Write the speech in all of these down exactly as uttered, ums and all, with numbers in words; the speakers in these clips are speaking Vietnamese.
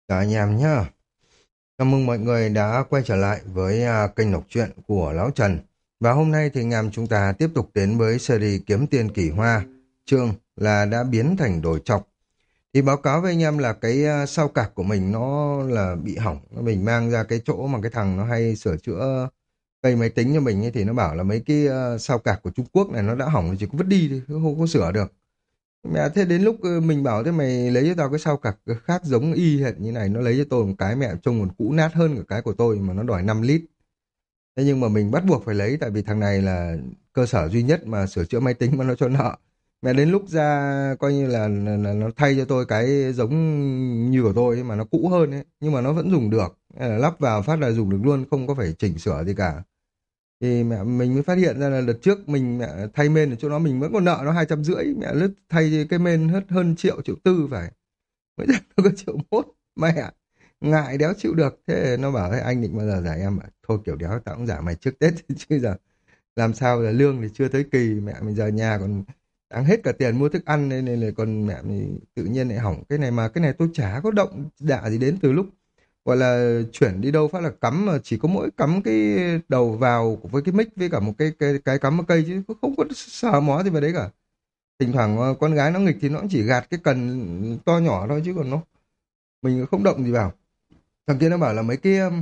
Chào anh em nhá. Chào mừng mọi người đã quay trở lại với à, kênh đọc truyện của Lão Trần. Và hôm nay thì anh em chúng ta tiếp tục đến với series Kiếm Tiền Kỳ Hoa. Chương là đã biến thành đồi trọc. Thì báo cáo với anh em là cái à, sao cạc của mình nó là bị hỏng. Mình mang ra cái chỗ mà cái thằng nó hay sửa chữa cây máy tính cho mình ấy, thì nó bảo là mấy cái à, sao cạc của Trung Quốc này nó đã hỏng chỉ có vứt đi thôi, không có sửa được. Mẹ thế đến lúc ờ, mình bảo thế mày lấy cho tao cái sao cạc khác giống y hệt như này, nó lấy cho tôi một cái mẹ trông còn cũ nát hơn cả cái của tôi mà nó đòi năm lít. Thế nhưng mà mình bắt buộc phải lấy tại vì thằng này là cơ sở duy nhất mà sửa chữa máy tính mà nó cho nợ. Mẹ đến lúc ra coi như là, là, là nó thay cho tôi cái giống như của tôi ấy, mà nó cũ hơn ấy, nhưng mà nó vẫn dùng được. Thế là lắp vào phát là dùng được luôn, không có phải chỉnh sửa gì cả. Thì mẹ mình mới phát hiện ra là đợt trước mình mẹ thay main ở chỗ đó mình vẫn còn nợ nó hai trăm rưỡi, mẹ lướt thay cái main hết hơn triệu triệu tư phải, mới ra nó có triệu mốt. Mẹ ngại đéo chịu được, thế nó bảo: "Thế anh định bao giờ giải?" Em bảo thôi kiểu đéo tao cũng giả mày trước Tết chứ giờ làm sao, là lương thì chưa tới kỳ, mẹ mình giờ nhà còn đáng hết cả tiền mua thức ăn nên, nên là còn mẹ mình tự nhiên lại hỏng cái này, mà cái này tôi chả có động đạ gì đến từ lúc gọi là chuyển đi đâu phát là cắm, mà chỉ có mỗi cắm cái đầu vào với cái mic với cả một cái cái cái cắm vào cây chứ không có sờ mó gì vào đấy cả. Thỉnh thoảng ờ, con gái nó nghịch thì nó cũng chỉ gạt cái cần to nhỏ thôi chứ còn nó mình không động gì vào. Thằng kia nó bảo là mấy cái um,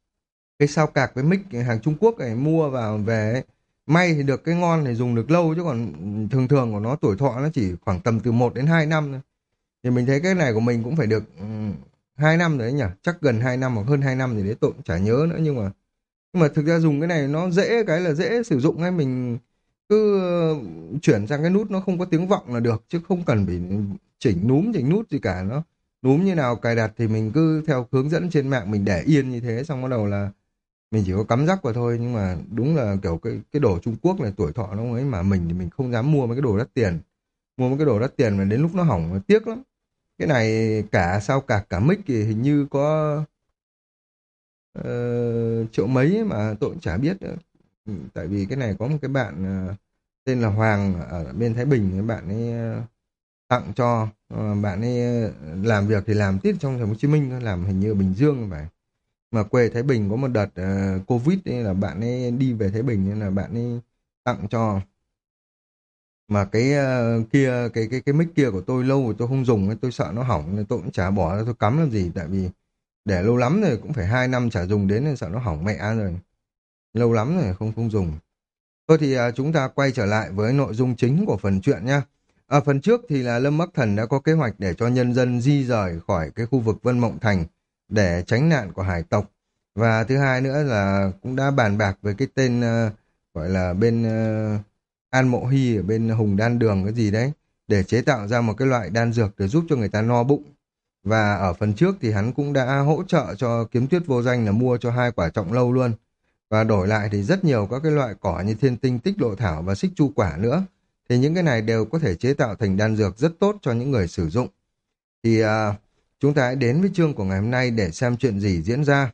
cái sao cạc với mic hàng Trung Quốc này mua vào về ấy, may thì được cái ngon thì dùng được lâu chứ còn thường thường của nó tuổi thọ nó chỉ khoảng tầm từ một đến hai năm thôi. Thì mình thấy cái này của mình cũng phải được um, hai năm rồi đấy nhỉ, chắc gần hai năm hoặc hơn hai năm gì đấy tôi cũng chả nhớ nữa, nhưng mà nhưng mà thực ra dùng cái này nó dễ, cái là dễ sử dụng ấy, mình cứ ờ, chuyển sang cái nút nó không có tiếng vọng là được chứ không cần phải chỉnh núm chỉnh nút gì cả. Nó núm như nào cài đặt thì mình cứ theo hướng dẫn trên mạng mình để yên như thế, xong bắt đầu là mình chỉ có cắm rắc vào thôi. Nhưng mà đúng là kiểu cái cái đồ Trung Quốc này tuổi thọ nó ấy, mà mình thì mình không dám mua mấy cái đồ đắt tiền, mua mấy cái đồ đắt tiền mà đến lúc nó hỏng nó tiếc lắm. Cái này cả sao cả cả mic thì hình như có ờ, triệu mấy ấy mà tôi cũng chả biết nữa. Ừ, tại vì cái này có một cái bạn ờ, tên là Hoàng ở bên Thái Bình, cái bạn ấy ờ, tặng cho. Ờ, bạn ấy ờ, làm việc thì làm tít trong thành phố Hồ Chí Minh, làm hình như ở Bình Dương thì phải, mà quê Thái Bình. Có một đợt ờ, Covid ấy là bạn ấy đi về Thái Bình nên là bạn ấy tặng cho. Mà cái ờ, kia cái cái cái mic kia của tôi lâu rồi tôi không dùng ấy, tôi sợ nó hỏng nên tôi cũng chả bỏ ra, tôi cắm làm gì, tại vì để lâu lắm rồi cũng phải hai năm chả dùng đến nên sợ nó hỏng mẹ rồi, lâu lắm rồi không không dùng. Thôi thì à, chúng ta quay trở lại với nội dung chính của phần truyện nhá. Ở phần trước thì là Lâm Bắc Thần đã có kế hoạch để cho nhân dân di rời khỏi cái khu vực Vân Mộng Thành để tránh nạn của hải tộc. Và thứ hai nữa là cũng đã bàn bạc với cái tên ờ, gọi là bên ờ, An Mộ Hy ở bên Hùng Đan Đường cái gì đấy, để chế tạo ra một cái loại đan dược để giúp cho người ta no bụng. Và ở phần trước thì hắn cũng đã hỗ trợ cho Kiếm Tuyết Vô Danh là mua cho hai quả trọng lâu luôn. Và đổi lại thì rất nhiều các cái loại cỏ như thiên tinh tích lộ thảo và xích chu quả nữa. Thì những cái này đều có thể chế tạo thành đan dược rất tốt cho những người sử dụng. Thì à, chúng ta hãy đến với chương của ngày hôm nay để xem chuyện gì diễn ra.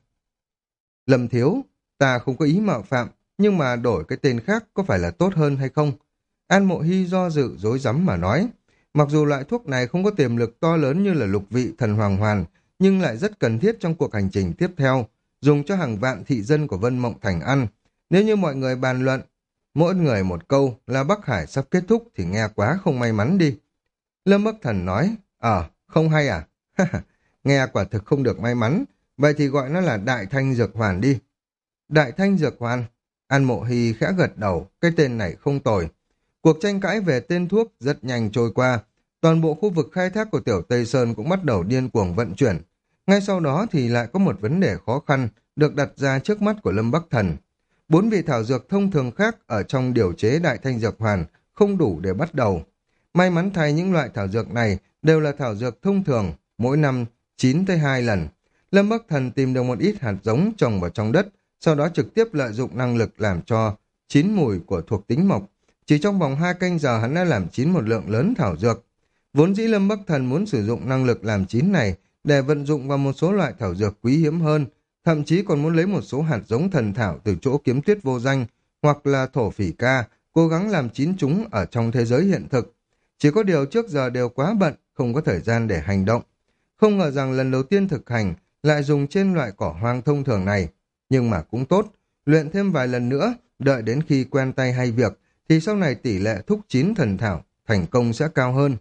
Lâm Thiếu, ta không có ý mạo phạm, nhưng mà đổi cái tên khác có phải là tốt hơn hay không? An Mộ Hy do dự dối rắm mà nói. Mặc dù loại thuốc này không có tiềm lực to lớn như là lục vị thần hoàng hoàn, nhưng lại rất cần thiết trong cuộc hành trình tiếp theo, dùng cho hàng vạn thị dân của Vân Mộng Thành ăn. Nếu như mọi người bàn luận, mỗi người một câu là Bắc Hải sắp kết thúc thì nghe quá không may mắn đi. Lâm Bắc Thần nói, ờ, không hay à? Nghe quả thực không được may mắn, vậy thì gọi nó là Đại Thanh Dược Hoàn đi. Đại Thanh Dược Hoàn, An Mộ Hy khẽ gật đầu, cái tên này không tồi. Cuộc tranh cãi về tên thuốc rất nhanh trôi qua, toàn bộ khu vực khai thác của Tiểu Tây Sơn cũng bắt đầu điên cuồng vận chuyển. Ngay sau đó thì lại có một vấn đề khó khăn được đặt ra trước mắt của Lâm Bắc Thần. Bốn vị thảo dược thông thường khác ở trong điều chế Đại Thanh Dược Hoàn không đủ để bắt đầu. May mắn thay những loại thảo dược này đều là thảo dược thông thường, mỗi năm chín tới hai lần. Lâm Bắc Thần tìm được một ít hạt giống trồng vào trong đất, sau đó trực tiếp lợi dụng năng lực làm cho chín mùi của thuộc tính mộc. Chỉ trong vòng hai canh giờ hắn đã làm chín một lượng lớn thảo dược. Vốn dĩ Lâm Bắc Thần muốn sử dụng năng lực làm chín này để vận dụng vào một số loại thảo dược quý hiếm hơn, thậm chí còn muốn lấy một số hạt giống thần thảo từ chỗ Kiếm Tuyết Vô Danh hoặc là thổ phỉ ca, cố gắng làm chín chúng ở trong thế giới hiện thực. Chỉ có điều trước giờ đều quá bận, không có thời gian để hành động. Không ngờ rằng lần đầu tiên thực hành lại dùng trên loại cỏ hoang thông thường này. Nhưng mà cũng tốt, luyện thêm vài lần nữa, đợi đến khi quen tay hay việc, thì sau này tỷ lệ thúc chín thần thảo, thành công sẽ cao hơn.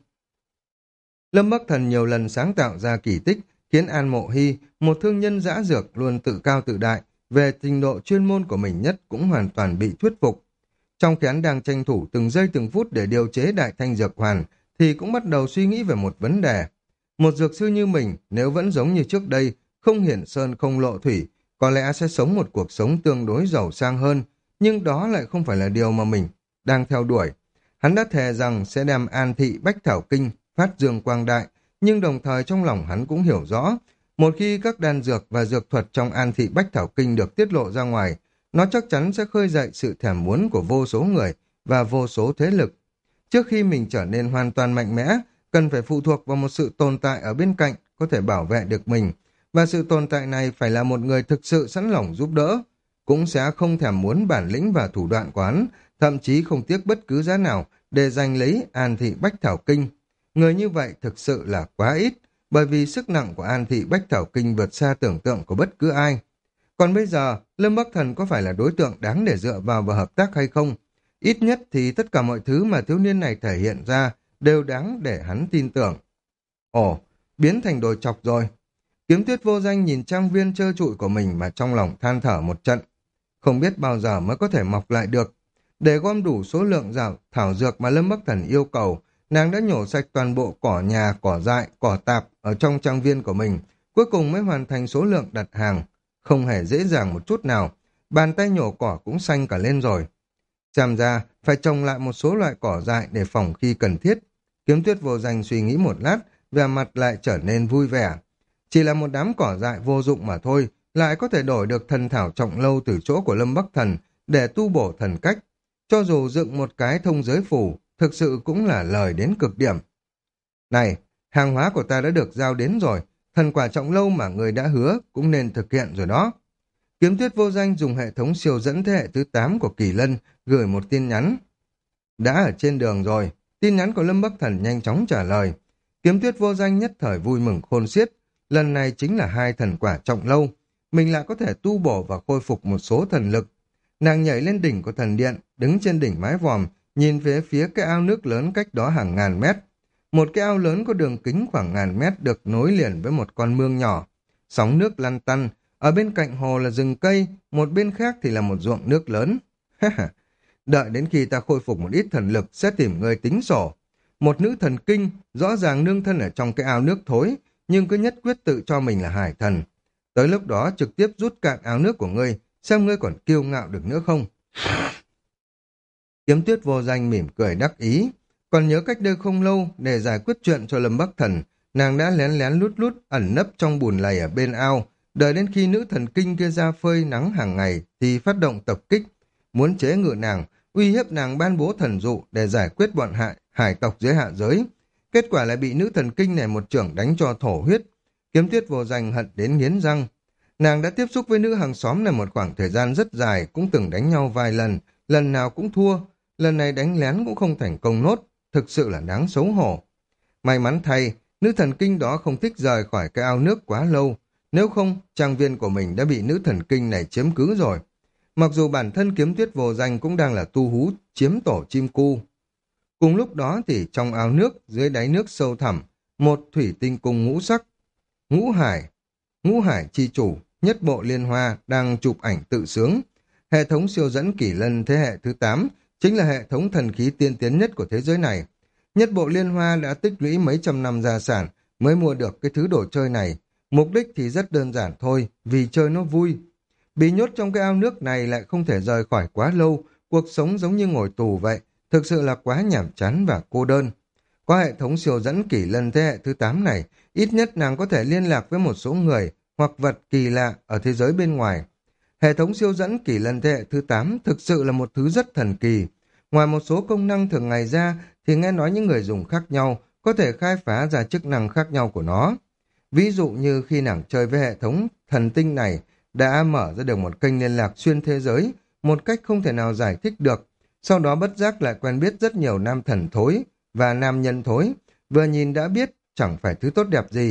Lâm Bắc Thần nhiều lần sáng tạo ra kỳ tích, khiến An Mộ Hy, một thương nhân dã dược luôn tự cao tự đại, về trình độ chuyên môn của mình nhất cũng hoàn toàn bị thuyết phục. Trong khi hắn đang tranh thủ từng giây từng phút để điều chế đại thanh dược hoàn, thì cũng bắt đầu suy nghĩ về một vấn đề. Một dược sư như mình, nếu vẫn giống như trước đây, không hiển sơn không lộ thủy, có lẽ sẽ sống một cuộc sống tương đối giàu sang hơn, nhưng đó lại không phải là điều mà mình đang theo đuổi. Hắn đã thề rằng sẽ đem An Thị Bách Thảo Kinh phát dương quang đại, nhưng đồng thời trong lòng hắn cũng hiểu rõ, một khi các đan dược và dược thuật trong An Thị Bách Thảo Kinh được tiết lộ ra ngoài, nó chắc chắn sẽ khơi dậy sự thèm muốn của vô số người và vô số thế lực. Trước khi mình trở nên hoàn toàn mạnh mẽ, cần phải phụ thuộc vào một sự tồn tại ở bên cạnh có thể bảo vệ được mình, và sự tồn tại này phải là một người thực sự sẵn lòng giúp đỡ, cũng sẽ không thèm muốn bản lĩnh và thủ đoạn của hắn, thậm chí không tiếc bất cứ giá nào để giành lấy An Thị Bách Thảo Kinh. Người như vậy thực sự là quá ít, bởi vì sức nặng của An Thị Bách Thảo Kinh vượt xa tưởng tượng của bất cứ ai. Còn bây giờ, Lâm Bắc Thần có phải là đối tượng đáng để dựa vào và hợp tác hay không? Ít nhất thì tất cả mọi thứ mà thiếu niên này thể hiện ra đều đáng để hắn tin tưởng. Ồ, biến thành đồ chọc rồi. Kiếm Tuyết Vô Danh nhìn trang viên trơ trụi của mình mà trong lòng than thở một trận. Không biết bao giờ mới có thể mọc lại được. Để gom đủ số lượng rào, thảo dược mà Lâm Bắc Thần yêu cầu, nàng đã nhổ sạch toàn bộ cỏ nhà, cỏ dại, cỏ tạp ở trong trang viên của mình, cuối cùng mới hoàn thành số lượng đặt hàng. Không hề dễ dàng một chút nào, bàn tay nhổ cỏ cũng xanh cả lên rồi. Xem ra, phải trồng lại một số loại cỏ dại để phòng khi cần thiết. Kiếm Tuyết Vô Danh suy nghĩ một lát, vẻ mặt lại trở nên vui vẻ. Chỉ là một đám cỏ dại vô dụng mà thôi, lại có thể đổi được thần thảo trọng lâu từ chỗ của Lâm Bắc Thần để tu bổ thần cách. Cho dù dựng một cái thông giới phủ, thực sự cũng là lời đến cực điểm. Này, hàng hóa của ta đã được giao đến rồi, thần quả trọng lâu mà người đã hứa cũng nên thực hiện rồi đó. Kiếm Tuyết Vô Danh dùng hệ thống siêu dẫn thế hệ thứ tám của Kỳ Lân gửi một tin nhắn. Đã ở trên đường rồi, tin nhắn của Lâm Bắc Thần nhanh chóng trả lời. Kiếm Tuyết Vô Danh nhất thời vui mừng khôn xiết, lần này chính là hai thần quả trọng lâu. Mình lại có thể tu bổ và khôi phục một số thần lực. Nàng nhảy lên đỉnh của thần điện, đứng trên đỉnh mái vòm, nhìn về phía cái ao nước lớn cách đó hàng ngàn mét. Một cái ao lớn có đường kính khoảng ngàn mét được nối liền với một con mương nhỏ. Sóng nước lăn tăn, ở bên cạnh hồ là rừng cây, một bên khác thì là một ruộng nước lớn. Đợi đến khi ta khôi phục một ít thần lực sẽ tìm người tính sổ. Một nữ thần kinh, rõ ràng nương thân ở trong cái ao nước thối, nhưng cứ nhất quyết tự cho mình là hải thần. Tới lúc đó trực tiếp rút cạn ao nước của ngươi, xem ngươi còn kiêu ngạo được nữa không. Kiếm Tuyết Vô Danh mỉm cười đắc ý. Còn nhớ cách đây không lâu, để giải quyết chuyện cho Lâm Bắc Thần, nàng đã lén lén lút lút ẩn nấp trong bùn lầy ở bên ao, đợi đến khi nữ thần kinh kia ra phơi nắng hàng ngày thì phát động tập kích, muốn chế ngự nàng, uy hiếp nàng ban bố thần dụ để giải quyết bọn hại hải tộc dưới hạ giới. Kết quả lại bị nữ thần kinh này một chưởng đánh cho thổ huyết. Kiếm Tuyết Vô Danh hận đến nghiến răng. Nàng đã tiếp xúc với nữ hàng xóm này một khoảng thời gian rất dài, cũng từng đánh nhau vài lần, lần nào cũng thua, lần này đánh lén cũng không thành công nốt, thực sự là đáng xấu hổ. May mắn thay, nữ thần kinh đó không thích rời khỏi cái ao nước quá lâu, nếu không, trang viên của mình đã bị nữ thần kinh này chiếm cứ rồi. Mặc dù bản thân Kiếm Tuyết Vô Danh cũng đang là tu hú chiếm tổ chim cu. Cùng lúc đó thì trong ao nước, dưới đáy nước sâu thẳm, một thủy tinh cung ngũ sắc, ngũ hải, ngũ hải chi chủ, nhất bộ liên hoa đang chụp ảnh tự sướng. Hệ thống siêu dẫn Kỷ Lân thế hệ thứ tám chính là hệ thống thần khí tiên tiến nhất của thế giới này. Nhất bộ liên hoa đã tích lũy mấy trăm năm gia sản mới mua được cái thứ đồ chơi này. Mục đích thì rất đơn giản thôi, vì chơi nó vui. Bị nhốt trong cái ao nước này lại không thể rời khỏi quá lâu, cuộc sống giống như ngồi tù vậy, thực sự là quá nhàm chán và cô đơn. Qua hệ thống siêu dẫn Kỷ Lân thế hệ thứ tám này, ít nhất nàng có thể liên lạc với một số người hoặc vật kỳ lạ ở thế giới bên ngoài. Hệ thống siêu dẫn Kỷ Lân thế hệ thứ tám thực sự là một thứ rất thần kỳ. Ngoài một số công năng thường ngày ra, thì nghe nói những người dùng khác nhau có thể khai phá ra chức năng khác nhau của nó. Ví dụ như khi nàng chơi với hệ thống thần tinh này, đã mở ra được một kênh liên lạc xuyên thế giới, một cách không thể nào giải thích được. Sau đó bất giác lại quen biết rất nhiều nam thần thối và nam nhân thối, vừa nhìn đã biết chẳng phải thứ tốt đẹp gì.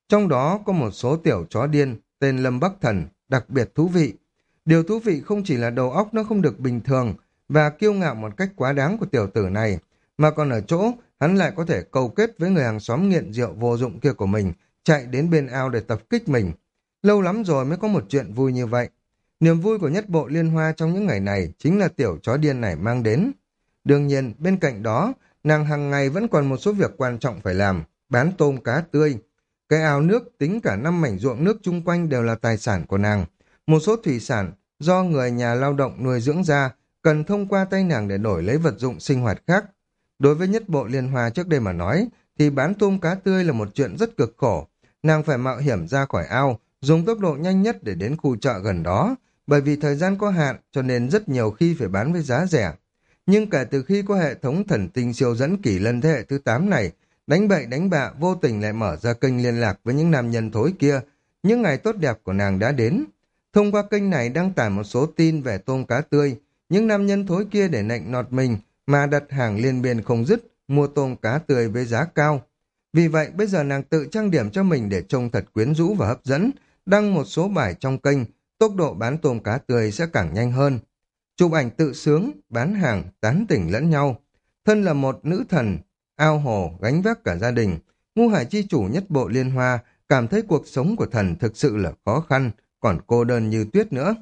Trong đó có một số tiểu chó điên tên Lâm Bắc Thần, đặc biệt thú vị. Điều thú vị không chỉ là đầu óc nó không được bình thường và kiêu ngạo một cách quá đáng của tiểu tử này, mà còn ở chỗ hắn lại có thể câu kết với người hàng xóm nghiện rượu vô dụng kia của mình, chạy đến bên ao để tập kích mình. Lâu lắm rồi mới có một chuyện vui như vậy. Niềm vui của nhất bộ liên hoa trong những ngày này chính là tiểu chó điên này mang đến. Đương nhiên, bên cạnh đó, nàng hàng ngày vẫn còn một số việc quan trọng phải làm, bán tôm cá tươi. Cái ao nước tính cả năm mảnh ruộng nước chung quanh đều là tài sản của nàng. Một số thủy sản do người nhà lao động nuôi dưỡng ra cần thông qua tay nàng để đổi lấy vật dụng sinh hoạt khác. Đối với nhất bộ liên hoa trước đây mà nói, thì bán tôm cá tươi là một chuyện rất cực khổ. Nàng phải mạo hiểm ra khỏi ao, dùng tốc độ nhanh nhất để đến khu chợ gần đó, bởi vì thời gian có hạn cho nên rất nhiều khi phải bán với giá rẻ. Nhưng kể từ khi có hệ thống thần tinh siêu dẫn kỷ lân thế hệ thứ tám này, đánh bậy đánh bạ vô tình lại mở ra kênh liên lạc với những nam nhân thối kia, những ngày tốt đẹp của nàng đã đến. Thông qua kênh này đăng tải một số tin về tôm cá tươi, những nam nhân thối kia để nịnh nọt mình mà đặt hàng liên biên không dứt, mua tôm cá tươi với giá cao. Vì vậy bây giờ nàng tự trang điểm cho mình để trông thật quyến rũ và hấp dẫn, đăng một số bài trong kênh, tốc độ bán tôm cá tươi sẽ càng nhanh hơn. Chụp ảnh tự sướng, bán hàng, tán tỉnh lẫn nhau. Thân là một nữ thần, ao hồ, gánh vác cả gia đình. Ngu Hải chi chủ nhất bộ liên hoa, cảm thấy cuộc sống của thần thực sự là khó khăn, còn cô đơn như tuyết nữa.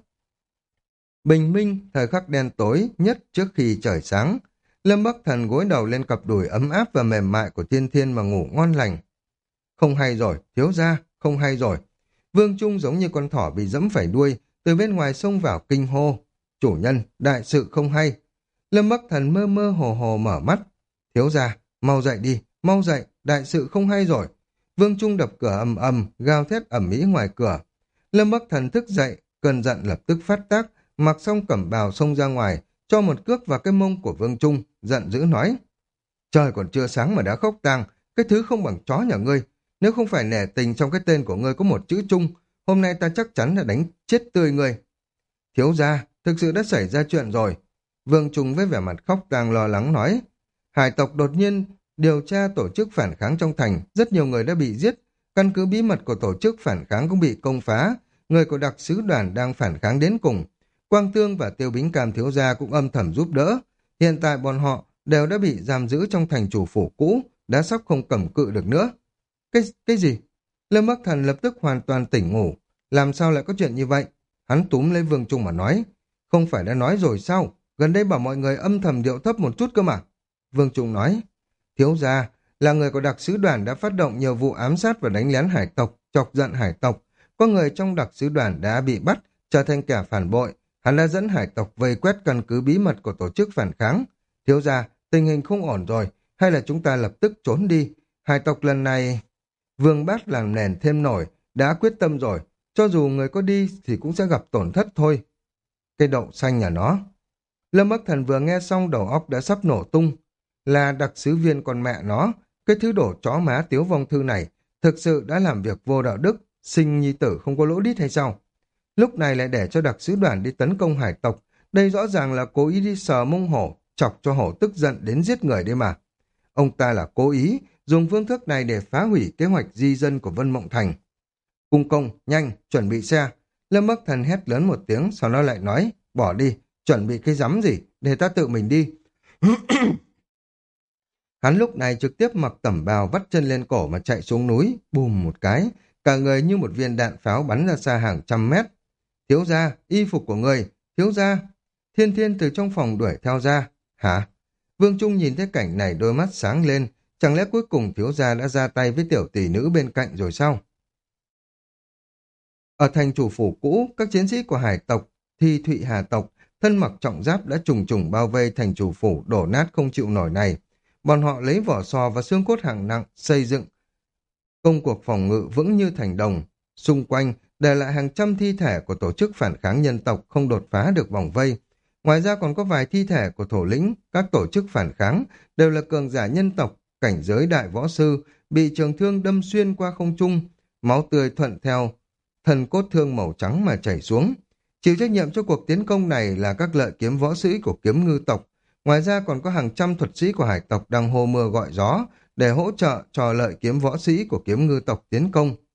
Bình minh, thời khắc đen tối nhất trước khi trời sáng. Lâm Bắc Thần gối đầu lên cặp đùi ấm áp và mềm mại của Thiên Thiên mà ngủ ngon lành. Không hay rồi, thiếu gia, không hay rồi. Vương Trung giống như con thỏ bị dẫm phải đuôi, từ bên ngoài xông vào kinh hô. Chủ nhân, đại sự không hay. Lâm Bắc Thần mơ mơ hồ hồ mở mắt. Thiếu gia, mau dậy đi, mau dậy, đại sự không hay rồi. Vương Trung đập cửa ầm ầm, gào thét ầm ĩ ngoài cửa. Lâm Bắc Thần thức dậy, cơn giận lập tức phát tác, mặc xong cẩm bào xông ra ngoài, cho một cước vào cái mông của Vương Trung, giận dữ nói. Trời còn chưa sáng mà đã khóc tang, cái thứ không bằng chó nhà ngươi. Nếu không phải nể tình trong cái tên của ngươi có một chữ Trung, hôm nay ta chắc chắn là đánh chết tươi ngươi. Thiếu gia, thực sự đã xảy ra chuyện rồi. Vương Trung với vẻ mặt khóc tang lo lắng nói. Hải tộc đột nhiên điều tra tổ chức phản kháng trong thành, rất nhiều người đã bị giết. Căn cứ bí mật của tổ chức phản kháng cũng bị công phá. Người của đặc sứ đoàn đang phản kháng đến cùng. Quang Tương và Tiêu Bính Cam thiếu gia cũng âm thầm giúp đỡ. Hiện tại bọn họ đều đã bị giam giữ trong thành chủ phủ cũ, đã sắp không cầm cự được nữa. Cái cái gì? Lâm Bắc Thần lập tức hoàn toàn tỉnh ngủ. Làm sao lại có chuyện như vậy? Hắn túm lấy Vương Trung mà nói. Không phải đã nói rồi sao? Gần đây bảo mọi người âm thầm điệu thấp một chút cơ mà. Vương Trung nói. Thiếu gia, là người của đặc sứ đoàn đã phát động nhiều vụ ám sát và đánh lén hải tộc, chọc giận hải tộc. Có người trong đặc sứ đoàn đã bị bắt, trở thành kẻ phản bội. Hắn đã dẫn hải tộc vây quét căn cứ bí mật của tổ chức phản kháng. Thiếu gia, tình hình không ổn rồi, hay là chúng ta lập tức trốn đi. Hải tộc lần này... Vương Bát làm nền thêm nổi, đã quyết tâm rồi. Cho dù người có đi thì cũng sẽ gặp tổn thất thôi. Cây đậu xanh nhà nó. Lâm Bắc Thần vừa nghe xong đầu óc đã sắp nổ tung. Là đặc sứ viên con mẹ nó. Cái thứ đổ chó má Tiếu Vong Thư này thực sự đã làm việc vô đạo đức, sinh nhi tử không có lỗ đít hay sao? Lúc này lại để cho đặc sứ đoàn đi tấn công hải tộc. Đây rõ ràng là cố ý đi sờ mông hổ, chọc cho hổ tức giận đến giết người đấy mà. Ông ta là cố ý dùng phương thức này để phá hủy kế hoạch di dân của Vân Mộng Thành. Cung công, nhanh, chuẩn bị xe. Lâm Bắc Thần hét lớn một tiếng, sau đó lại nói, bỏ đi, chuẩn bị cái rắm gì, để ta tự mình đi. Hắn lúc này trực tiếp mặc tẩm bào vắt chân lên cổ mà chạy xuống núi, bùm một cái, cả người như một viên đạn pháo bắn ra xa hàng trăm mét. Thiếu gia, y phục của người, thiếu gia. Thiên Thiên từ trong phòng đuổi theo ra. Hả? Vương Trung nhìn thấy cảnh này đôi mắt sáng lên, chẳng lẽ cuối cùng thiếu gia đã ra tay với tiểu tỷ nữ bên cạnh rồi sao? Ở thành chủ phủ cũ, các chiến sĩ của hải tộc, Thi Thụy Hà tộc, thân mặc trọng giáp đã trùng trùng bao vây thành chủ phủ đổ nát không chịu nổi này. Bọn họ lấy vỏ sò và xương cốt hạng nặng xây dựng công cuộc phòng ngự vững như thành đồng. Xung quanh để lại hàng trăm thi thể của tổ chức phản kháng nhân tộc không đột phá được vòng vây. Ngoài ra còn có vài thi thể của thổ lĩnh, các tổ chức phản kháng đều là cường giả nhân tộc, cảnh giới đại võ sư, bị trường thương đâm xuyên qua không trung, máu tươi thuận theo thần cốt thương màu trắng mà chảy xuống. Chịu trách nhiệm cho cuộc tiến công này là các lợi kiếm võ sĩ của kiếm ngư tộc. Ngoài ra còn có hàng trăm thuật sĩ của hải tộc đang hô mưa gọi gió để hỗ trợ cho lợi kiếm võ sĩ của kiếm ngư tộc tiến công.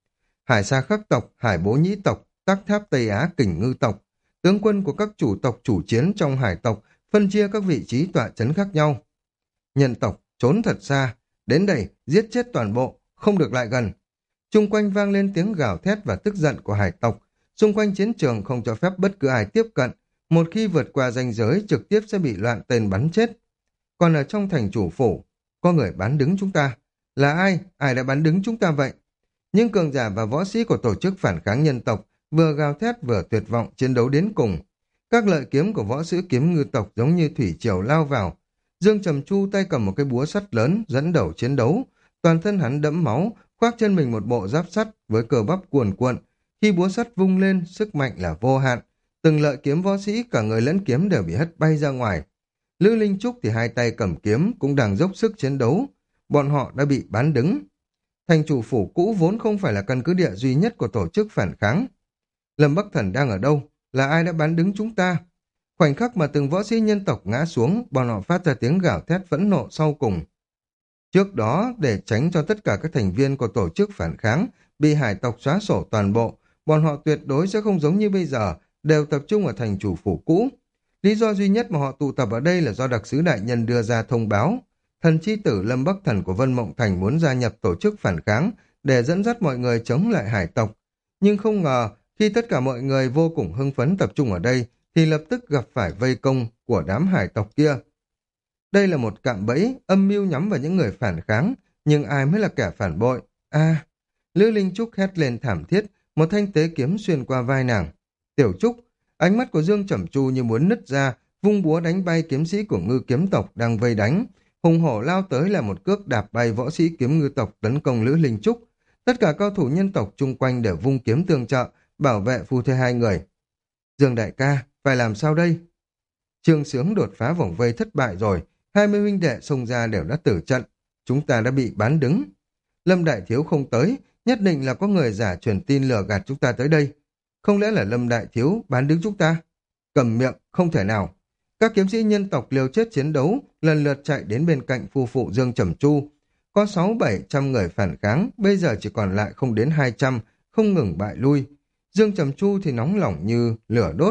Hải Sa Khắc tộc, Hải Bố Nhĩ tộc, Tắc Tháp Tây Á Kình Ngư tộc. Tướng quân của các chủ tộc chủ chiến trong hải tộc phân chia các vị trí tọa trấn khác nhau. Nhân tộc trốn thật xa, đến đây giết chết toàn bộ, không được lại gần. Trung quanh vang lên tiếng gào thét và tức giận của hải tộc. Xung quanh chiến trường không cho phép bất cứ ai tiếp cận. Một khi vượt qua ranh giới trực tiếp sẽ bị loạn tên bắn chết. Còn ở trong thành chủ phủ, có người bán đứng chúng ta. Là ai? Ai đã bán đứng chúng ta vậy? Những cường giả và võ sĩ của tổ chức phản kháng nhân tộc vừa gào thét vừa tuyệt vọng chiến đấu đến cùng. Các lợi kiếm của võ sĩ kiếm ngư tộc giống như thủy triều lao vào. Dương Trầm Chu tay cầm một cái búa sắt lớn dẫn đầu chiến đấu. Toàn thân hắn đẫm máu, khoác trên mình một bộ giáp sắt với cơ bắp cuồn cuộn. Khi búa sắt vung lên, sức mạnh là vô hạn. Từng lợi kiếm võ sĩ, cả người lẫn kiếm đều bị hất bay ra ngoài. Lữ Linh Trúc thì hai tay cầm kiếm cũng đang dốc sức chiến đấu. Bọn họ đã bị bán đứng. Thành chủ phủ cũ vốn không phải là căn cứ địa duy nhất của tổ chức phản kháng. Lâm Bắc Thần đang ở đâu? Là ai đã bán đứng chúng ta? Khoảnh khắc mà từng võ sĩ nhân tộc ngã xuống, bọn họ phát ra tiếng gào thét phẫn nộ sau cùng. Trước đó, để tránh cho tất cả các thành viên của tổ chức phản kháng bị hải tộc xóa sổ toàn bộ, bọn họ tuyệt đối sẽ không giống như bây giờ, đều tập trung ở thành chủ phủ cũ. Lý do duy nhất mà họ tụ tập ở đây là do đặc sứ đại nhân đưa ra thông báo. Thần chi tử Lâm Bắc Thần của Vân Mộng Thành muốn gia nhập tổ chức phản kháng để dẫn dắt mọi người chống lại hải tộc. Nhưng không ngờ, khi tất cả mọi người vô cùng hưng phấn tập trung ở đây, thì lập tức gặp phải vây công của đám hải tộc kia. Đây là một cạm bẫy, âm mưu nhắm vào những người phản kháng, nhưng ai mới là kẻ phản bội? A, Lữ Linh Trúc hét lên thảm thiết, một thanh tế kiếm xuyên qua vai nàng. Tiểu Trúc, ánh mắt của Dương Trầm Chu như muốn nứt ra, vung búa đánh bay kiếm sĩ của ngư kiếm tộc đang vây đánh. Hùng hổ lao tới là một cước đạp bay võ sĩ kiếm ngư tộc tấn công Lữ Linh Trúc. Tất cả cao thủ nhân tộc chung quanh đều vung kiếm tương trợ, bảo vệ phu thê hai người. Dương đại ca, phải làm sao đây? Trương Sướng đột phá vòng vây thất bại rồi, hai mươi huynh đệ xông ra đều đã tử trận. Chúng ta đã bị bán đứng. Lâm Đại Thiếu không tới, nhất định là có người giả truyền tin lừa gạt chúng ta tới đây. Không lẽ là Lâm Đại Thiếu bán đứng chúng ta? Cầm miệng, không thể nào. Các kiếm sĩ nhân tộc liều chết chiến đấu, lần lượt chạy đến bên cạnh phu phụ Dương Trầm Chu. Có sáu bảy trăm người phản kháng, bây giờ chỉ còn lại không đến hai trăm, không ngừng bại lui. Dương Trầm Chu thì nóng lòng như lửa đốt.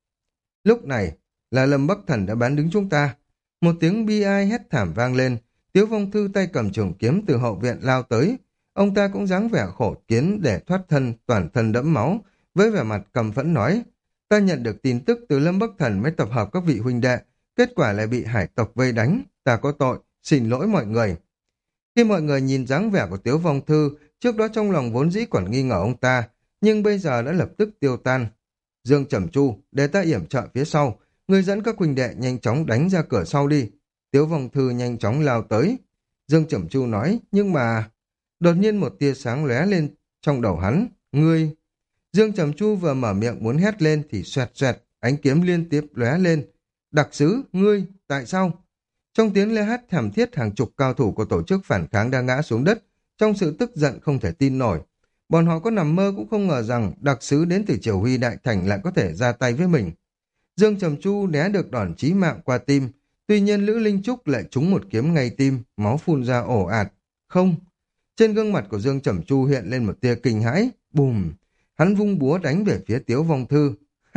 Lúc này, là Lâm Bắc Thần đã bán đứng chúng ta. Một tiếng bi ai hét thảm vang lên, Tiếu Phong Thư tay cầm trường kiếm từ hậu viện lao tới. Ông ta cũng dáng vẻ khổ kiến để thoát thân, toàn thân đẫm máu, với vẻ mặt căm phẫn nói: ta nhận được tin tức từ Lâm Bắc Thần mới tập hợp các vị huynh đệ, kết quả lại bị hải tộc vây đánh, ta có tội, xin lỗi mọi người. Khi mọi người nhìn dáng vẻ của Tiếu Phong Thư, trước đó trong lòng vốn dĩ còn nghi ngờ ông ta, nhưng bây giờ đã lập tức tiêu tan. Dương Trầm Chu, để ta yểm trợ phía sau, người dẫn các huynh đệ nhanh chóng đánh ra cửa sau đi. Tiếu Phong Thư nhanh chóng lao tới. Dương Trầm Chu nói, nhưng mà... Đột nhiên một tia sáng lóe lên trong đầu hắn. Ngươi... Dương Trầm Chu vừa mở miệng muốn hét lên thì xoẹt xoẹt, ánh kiếm liên tiếp lóe lên. Đặc sứ, ngươi, tại sao? Trong tiếng la hét thảm thiết, hàng chục cao thủ của tổ chức phản kháng đang ngã xuống đất, trong sự tức giận không thể tin nổi. Bọn họ có nằm mơ cũng không ngờ rằng đặc sứ đến từ Triều Huy Đại Thành lại có thể ra tay với mình. Dương Trầm Chu né được đòn chí mạng qua tim, tuy nhiên Lữ Linh Trúc lại trúng một kiếm ngay tim, máu phun ra ồ ạt. Không! Trên gương mặt của Dương Trầm Chu hiện lên một tia kinh hãi, bùm! Hắn vung búa đánh về phía Tiếu Phong Thư.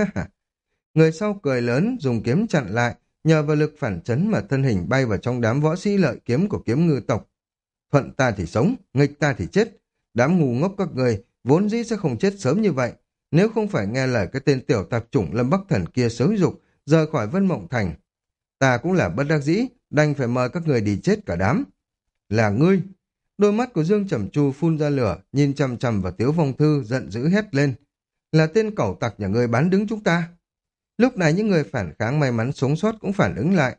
Người sau cười lớn, dùng kiếm chặn lại, nhờ vào lực phản chấn mà thân hình bay vào trong đám võ sĩ lợi kiếm của kiếm ngư tộc. Thuận ta thì sống, nghịch ta thì chết. Đám ngu ngốc các người vốn dĩ sẽ không chết sớm như vậy, nếu không phải nghe lời cái tên tiểu tạp chủng Lâm Bắc Thần kia xối dục rời khỏi Vân Mộng Thành. Ta cũng là bất đắc dĩ, đành phải mời các người đi chết cả đám. Là ngươi! Đôi mắt của Dương Trầm Chu phun ra lửa, nhìn chằm chằm vào Tiếu Phong Thư, giận dữ hét lên. Là tên cẩu tặc nhà ngươi bán đứng chúng ta. Lúc này những người phản kháng may mắn sống sót cũng phản ứng lại.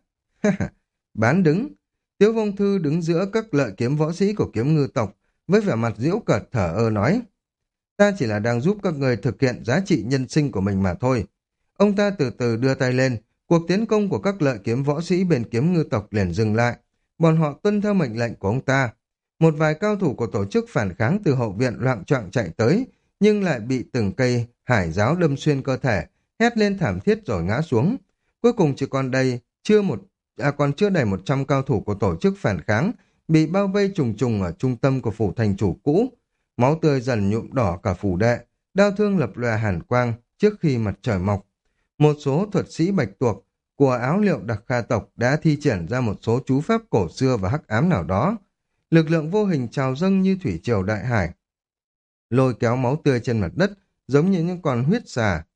Bán đứng. Tiếu Phong Thư đứng giữa các lợi kiếm võ sĩ của kiếm ngư tộc, với vẻ mặt giễu cợt thở ơ nói. Ta chỉ là đang giúp các người thực hiện giá trị nhân sinh của mình mà thôi. Ông ta từ từ đưa tay lên, cuộc tiến công của các lợi kiếm võ sĩ bên kiếm ngư tộc liền dừng lại. Bọn họ tuân theo mệnh lệnh của ông ta. Một vài cao thủ của tổ chức phản kháng từ hậu viện loạng choạng chạy tới, nhưng lại bị từng cây hải giáo đâm xuyên cơ thể, hét lên thảm thiết rồi ngã xuống. Cuối cùng chỉ còn đây chưa một à còn chưa đầy một trăm cao thủ của tổ chức phản kháng bị bao vây trùng trùng ở trung tâm của phủ thành chủ cũ. Máu tươi dần nhuộm đỏ cả phủ đệ, đao thương lập lòe hàn quang trước khi mặt trời mọc. Một số thuật sĩ bạch tuộc của áo liệu đặc kha tộc đã thi triển ra một số chú pháp cổ xưa và hắc ám nào đó. Lực lượng vô hình trào dâng như thủy triều đại hải, lôi kéo máu tươi trên mặt đất, giống như những con huyết xà.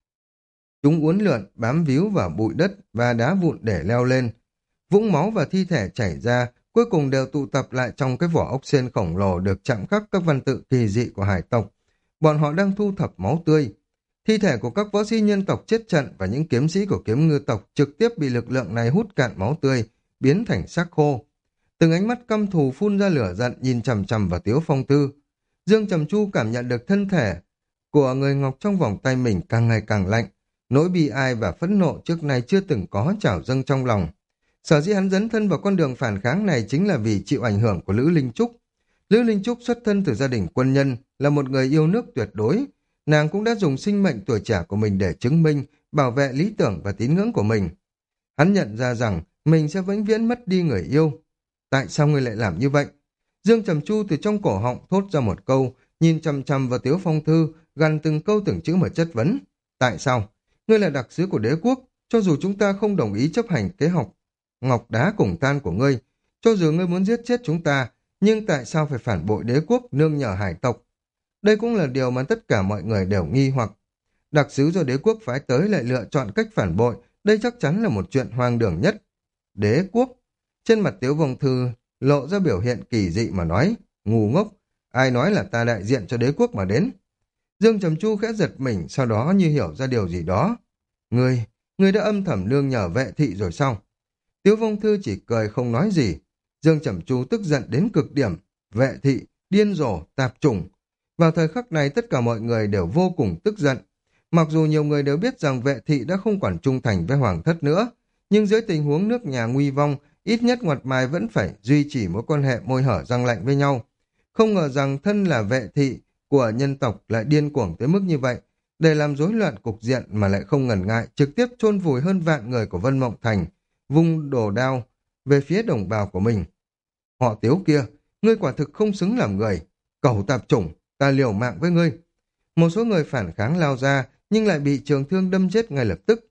Chúng uốn lượn, bám víu vào bụi đất và đá vụn để leo lên. Vũng máu và thi thể chảy ra, cuối cùng đều tụ tập lại trong cái vỏ ốc sên khổng lồ được chạm khắc các văn tự kỳ dị của hải tộc. Bọn họ đang thu thập máu tươi. Thi thể của các võ sĩ nhân tộc chết trận và những kiếm sĩ của kiếm ngư tộc trực tiếp bị lực lượng này hút cạn máu tươi, biến thành xác khô. Từng ánh mắt căm thù phun ra lửa giận nhìn chằm chằm vào Tiếu Phong Tư. Dương Trầm Chu cảm nhận được thân thể của người ngọc trong vòng tay mình càng ngày càng lạnh. Nỗi bi ai và phẫn nộ trước nay chưa từng có trào dâng trong lòng. Sở dĩ hắn dấn thân vào con đường phản kháng này chính là vì chịu ảnh hưởng của Lữ Linh Trúc. Lữ Linh Trúc xuất thân từ gia đình quân nhân, là một người yêu nước tuyệt đối. Nàng cũng đã dùng sinh mệnh tuổi trẻ của mình để chứng minh, bảo vệ lý tưởng và tín ngưỡng của mình. Hắn nhận ra rằng mình sẽ vĩnh viễn mất đi người yêu. Tại sao ngươi lại làm như vậy? Dương Trầm Chu từ trong cổ họng thốt ra một câu, nhìn chằm chằm vào Tiếu Phong Thư, gằn từng câu từng chữ mà chất vấn. Tại sao? Ngươi là đặc sứ của đế quốc, cho dù chúng ta không đồng ý chấp hành kế hoạch ngọc đá cùng tan của ngươi, cho dù ngươi muốn giết chết chúng ta, nhưng tại sao phải phản bội đế quốc nương nhờ hải tộc? Đây cũng là điều mà tất cả mọi người đều nghi hoặc. Đặc sứ do đế quốc phái tới lại lựa chọn cách phản bội, đây chắc chắn là một chuyện hoang đường nhất. Đế quốc? Trên mặt Tiếu Vong Thư lộ ra biểu hiện kỳ dị mà nói, ngu ngốc, ai nói là ta đại diện cho đế quốc mà đến? Dương Trầm Chu khẽ giật mình, sau đó như hiểu ra điều gì đó. Ngươi, ngươi đã âm thầm nương nhờ vệ thị rồi sao? Tiếu Vong Thư chỉ cười không nói gì. Dương Trầm Chu tức giận đến cực điểm. Vệ thị, điên rồ, tạp chủng. Vào thời khắc này tất cả mọi người đều vô cùng tức giận. Mặc dù nhiều người đều biết rằng vệ thị đã không quản trung thành với hoàng thất nữa, nhưng dưới tình huống nước nhà nguy vong, ít nhất ngoặt mài vẫn phải duy trì mối quan hệ môi hở răng lạnh với nhau. Không ngờ rằng thân là vệ thị của nhân tộc lại điên cuồng tới mức như vậy, để làm rối loạn cục diện mà lại không ngần ngại trực tiếp chôn vùi hơn vạn người của Vân Mộng Thành, vung đồ đao về phía đồng bào của mình. Họ Tiếu kia, ngươi quả thực không xứng làm người, cẩu tạp chủng, ta liều mạng với ngươi. Một số người phản kháng lao ra, nhưng lại bị trường thương đâm chết ngay lập tức.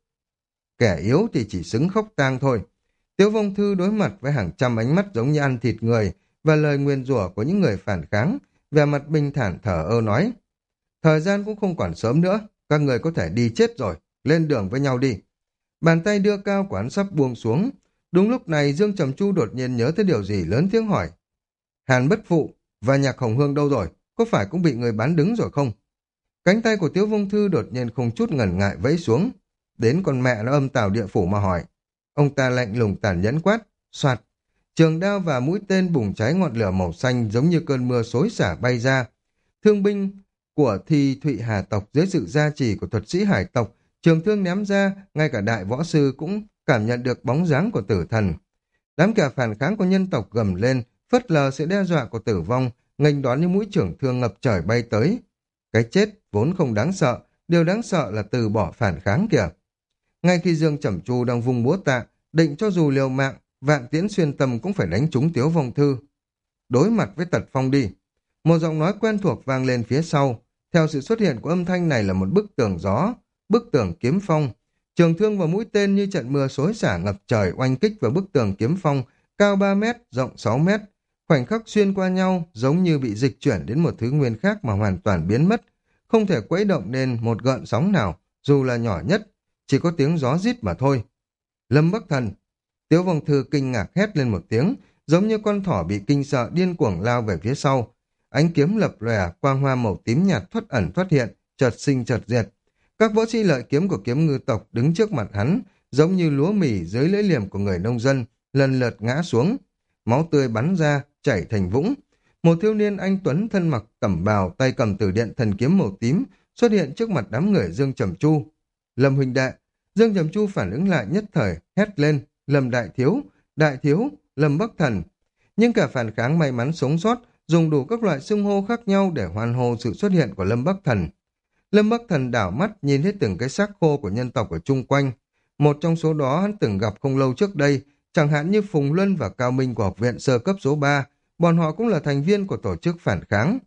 Kẻ yếu thì chỉ xứng khóc tang thôi. Tiếu Vong Thư đối mặt với hàng trăm ánh mắt giống như ăn thịt người và lời nguyền rủa của những người phản kháng, vẻ mặt bình thản thở ơ nói. Thời gian cũng không còn sớm nữa, các người có thể đi chết rồi, lên đường với nhau đi. Bàn tay đưa cao của hắn sắp buông xuống. Đúng lúc này Dương Trầm Chu đột nhiên nhớ tới điều gì lớn tiếng hỏi. Hàn Bất Phụ và Nhạc Hồng Hương đâu rồi? Có phải cũng bị người bán đứng rồi không? Cánh tay của Tiếu Vong Thư đột nhiên không chút ngần ngại vẫy xuống. Đến con mẹ nó âm tào địa phủ mà hỏi. Ông ta lạnh lùng tàn nhẫn quát. Soạt. Trường đao và mũi tên bùng cháy ngọn lửa màu xanh giống như cơn mưa xối xả bay ra. Thương binh của Thi Thụy Hà tộc dưới sự gia trì của thuật sĩ hải tộc, trường thương ném ra, ngay cả đại võ sư cũng cảm nhận được bóng dáng của tử thần. Đám kẻ phản kháng của nhân tộc gầm lên, phớt lờ sự đe dọa của tử vong, nghênh đón những mũi trưởng thương ngập trời bay tới. Cái chết vốn không đáng sợ, điều đáng sợ là từ bỏ phản kháng kìa. Ngay khi Dương Trầm Chu đang vung búa tạ, định cho dù liều mạng, vạn tiễn xuyên tâm cũng phải đánh trúng Tiếu Vong Thư. Đối mặt với Tật Phong đi. Một giọng nói quen thuộc vang lên phía sau. Theo sự xuất hiện của âm thanh này là một bức tường gió, bức tường kiếm phong. Trường thương và mũi tên như trận mưa xối xả ngập trời oanh kích vào bức tường kiếm phong, cao ba mét, rộng sáu mét. Khoảnh khắc xuyên qua nhau giống như bị dịch chuyển đến một thứ nguyên khác mà hoàn toàn biến mất. Không thể quấy động nên một gợn sóng nào, dù là nhỏ nhất, chỉ có tiếng gió rít mà thôi. Lâm Bắc Thần. Tiếu Vong Thư kinh ngạc hét lên một tiếng, giống như con thỏ bị kinh sợ điên cuồng lao về phía sau. Ánh kiếm lập lòe, quang hoa màu tím nhạt thoát ẩn thoát hiện, chợt sinh chợt diệt. Các võ sĩ lợi kiếm của kiếm ngư tộc đứng trước mặt hắn, giống như lúa mì dưới lưỡi liềm của người nông dân, lần lượt ngã xuống. Máu tươi bắn ra, chảy thành vũng. Một thiếu niên anh tuấn thân mặc cẩm bào, tay cầm từ điện thần kiếm màu tím, xuất hiện trước mặt đám người Dương Trầm Chu. Lâm huynh đệ. Dương Trầm Chu phản ứng lại nhất thời, hét lên, Lâm đại thiếu, đại thiếu, Lâm Bắc Thần. Nhưng cả phản kháng may mắn sống sót, dùng đủ các loại xưng hô khác nhau để hoan hô sự xuất hiện của Lâm Bắc Thần. Lâm Bắc Thần đảo mắt nhìn thấy từng cái xác khô của nhân tộc ở chung quanh. Một trong số đó hắn từng gặp không lâu trước đây, chẳng hạn như Phùng Luân và Cao Minh của học viện sơ cấp số ba, bọn họ cũng là thành viên của tổ chức phản kháng.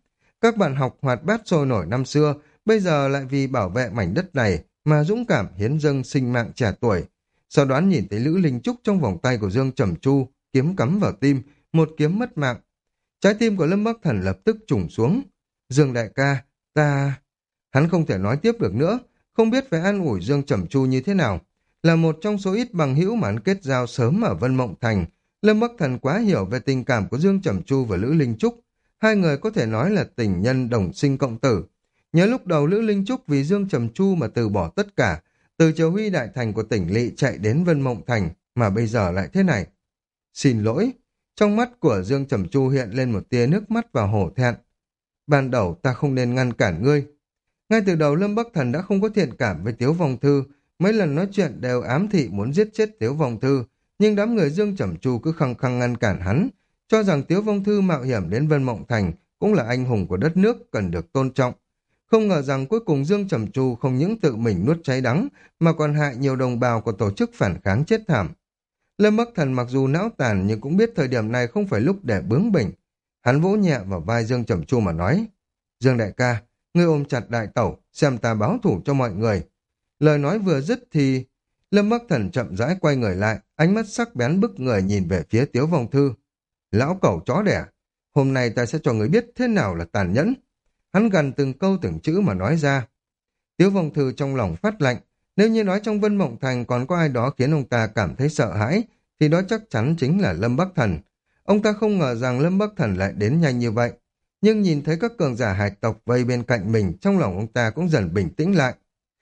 Các bạn học hoạt bát sôi nổi năm xưa, bây giờ lại vì bảo vệ mảnh đất này mà dũng cảm hiến dâng sinh mạng trẻ tuổi. Sau đó nhìn thấy Lữ Linh Trúc trong vòng tay của Dương Trầm Chu, kiếm cắm vào tim, một kiếm mất mạng. Trái tim của Lâm Bắc Thần lập tức trùng xuống. Dương đại ca, ta... Hắn không thể nói tiếp được nữa, không biết phải an ủi Dương Trầm Chu như thế nào. Là một trong số ít bằng hữu mà hắn kết giao sớm ở Vân Mộng Thành, Lâm Bắc Thần quá hiểu về tình cảm của Dương Trầm Chu và Lữ Linh Trúc. Hai người có thể nói là tình nhân đồng sinh cộng tử. Nhớ lúc đầu Lữ Linh Trúc vì Dương Trầm Chu mà từ bỏ tất cả, từ Triều Huy Đại Thành của tỉnh Lỵ chạy đến Vân Mộng Thành, mà bây giờ lại thế này. Xin lỗi. Trong mắt của Dương Trầm Chu hiện lên một tia nước mắt và hổ thẹn. Ban đầu ta không nên ngăn cản ngươi. Ngay từ đầu Lâm Bắc Thần đã không có thiện cảm với Tiếu Vong Thư, mấy lần nói chuyện đều ám thị muốn giết chết Tiếu Vong Thư, nhưng đám người Dương Trầm Chu cứ khăng khăng ngăn cản hắn, cho rằng Tiếu Vong Thư mạo hiểm đến Vân Mộng Thành cũng là anh hùng của đất nước cần được tôn trọng. Không ngờ rằng cuối cùng Dương Trầm Chu không những tự mình nuốt cháy đắng mà còn hại nhiều đồng bào của tổ chức phản kháng chết thảm. Lâm Bắc Thần mặc dù não tàn nhưng cũng biết thời điểm này không phải lúc để bướng bỉnh. Hắn vỗ nhẹ vào vai Dương Trầm Chu mà nói, Dương đại ca, ngươi ôm chặt đại tẩu, xem ta báo thủ cho mọi người. Lời nói vừa dứt thì Lâm Bắc Thần chậm rãi quay người lại, ánh mắt sắc bén bức người nhìn về phía Tiếu Vong Thư. Lão cẩu chó đẻ, hôm nay ta sẽ cho người biết thế nào là tàn nhẫn. Hắn gần từng câu từng chữ mà nói ra. Tiếu Vong Thư trong lòng phát lạnh, nếu như nói trong Vân Mộng Thành còn có ai đó khiến ông ta cảm thấy sợ hãi, thì đó chắc chắn chính là Lâm Bắc Thần. Ông ta không ngờ rằng Lâm Bắc Thần lại đến nhanh như vậy. Nhưng nhìn thấy các cường giả hải tộc vây bên cạnh mình, trong lòng ông ta cũng dần bình tĩnh lại.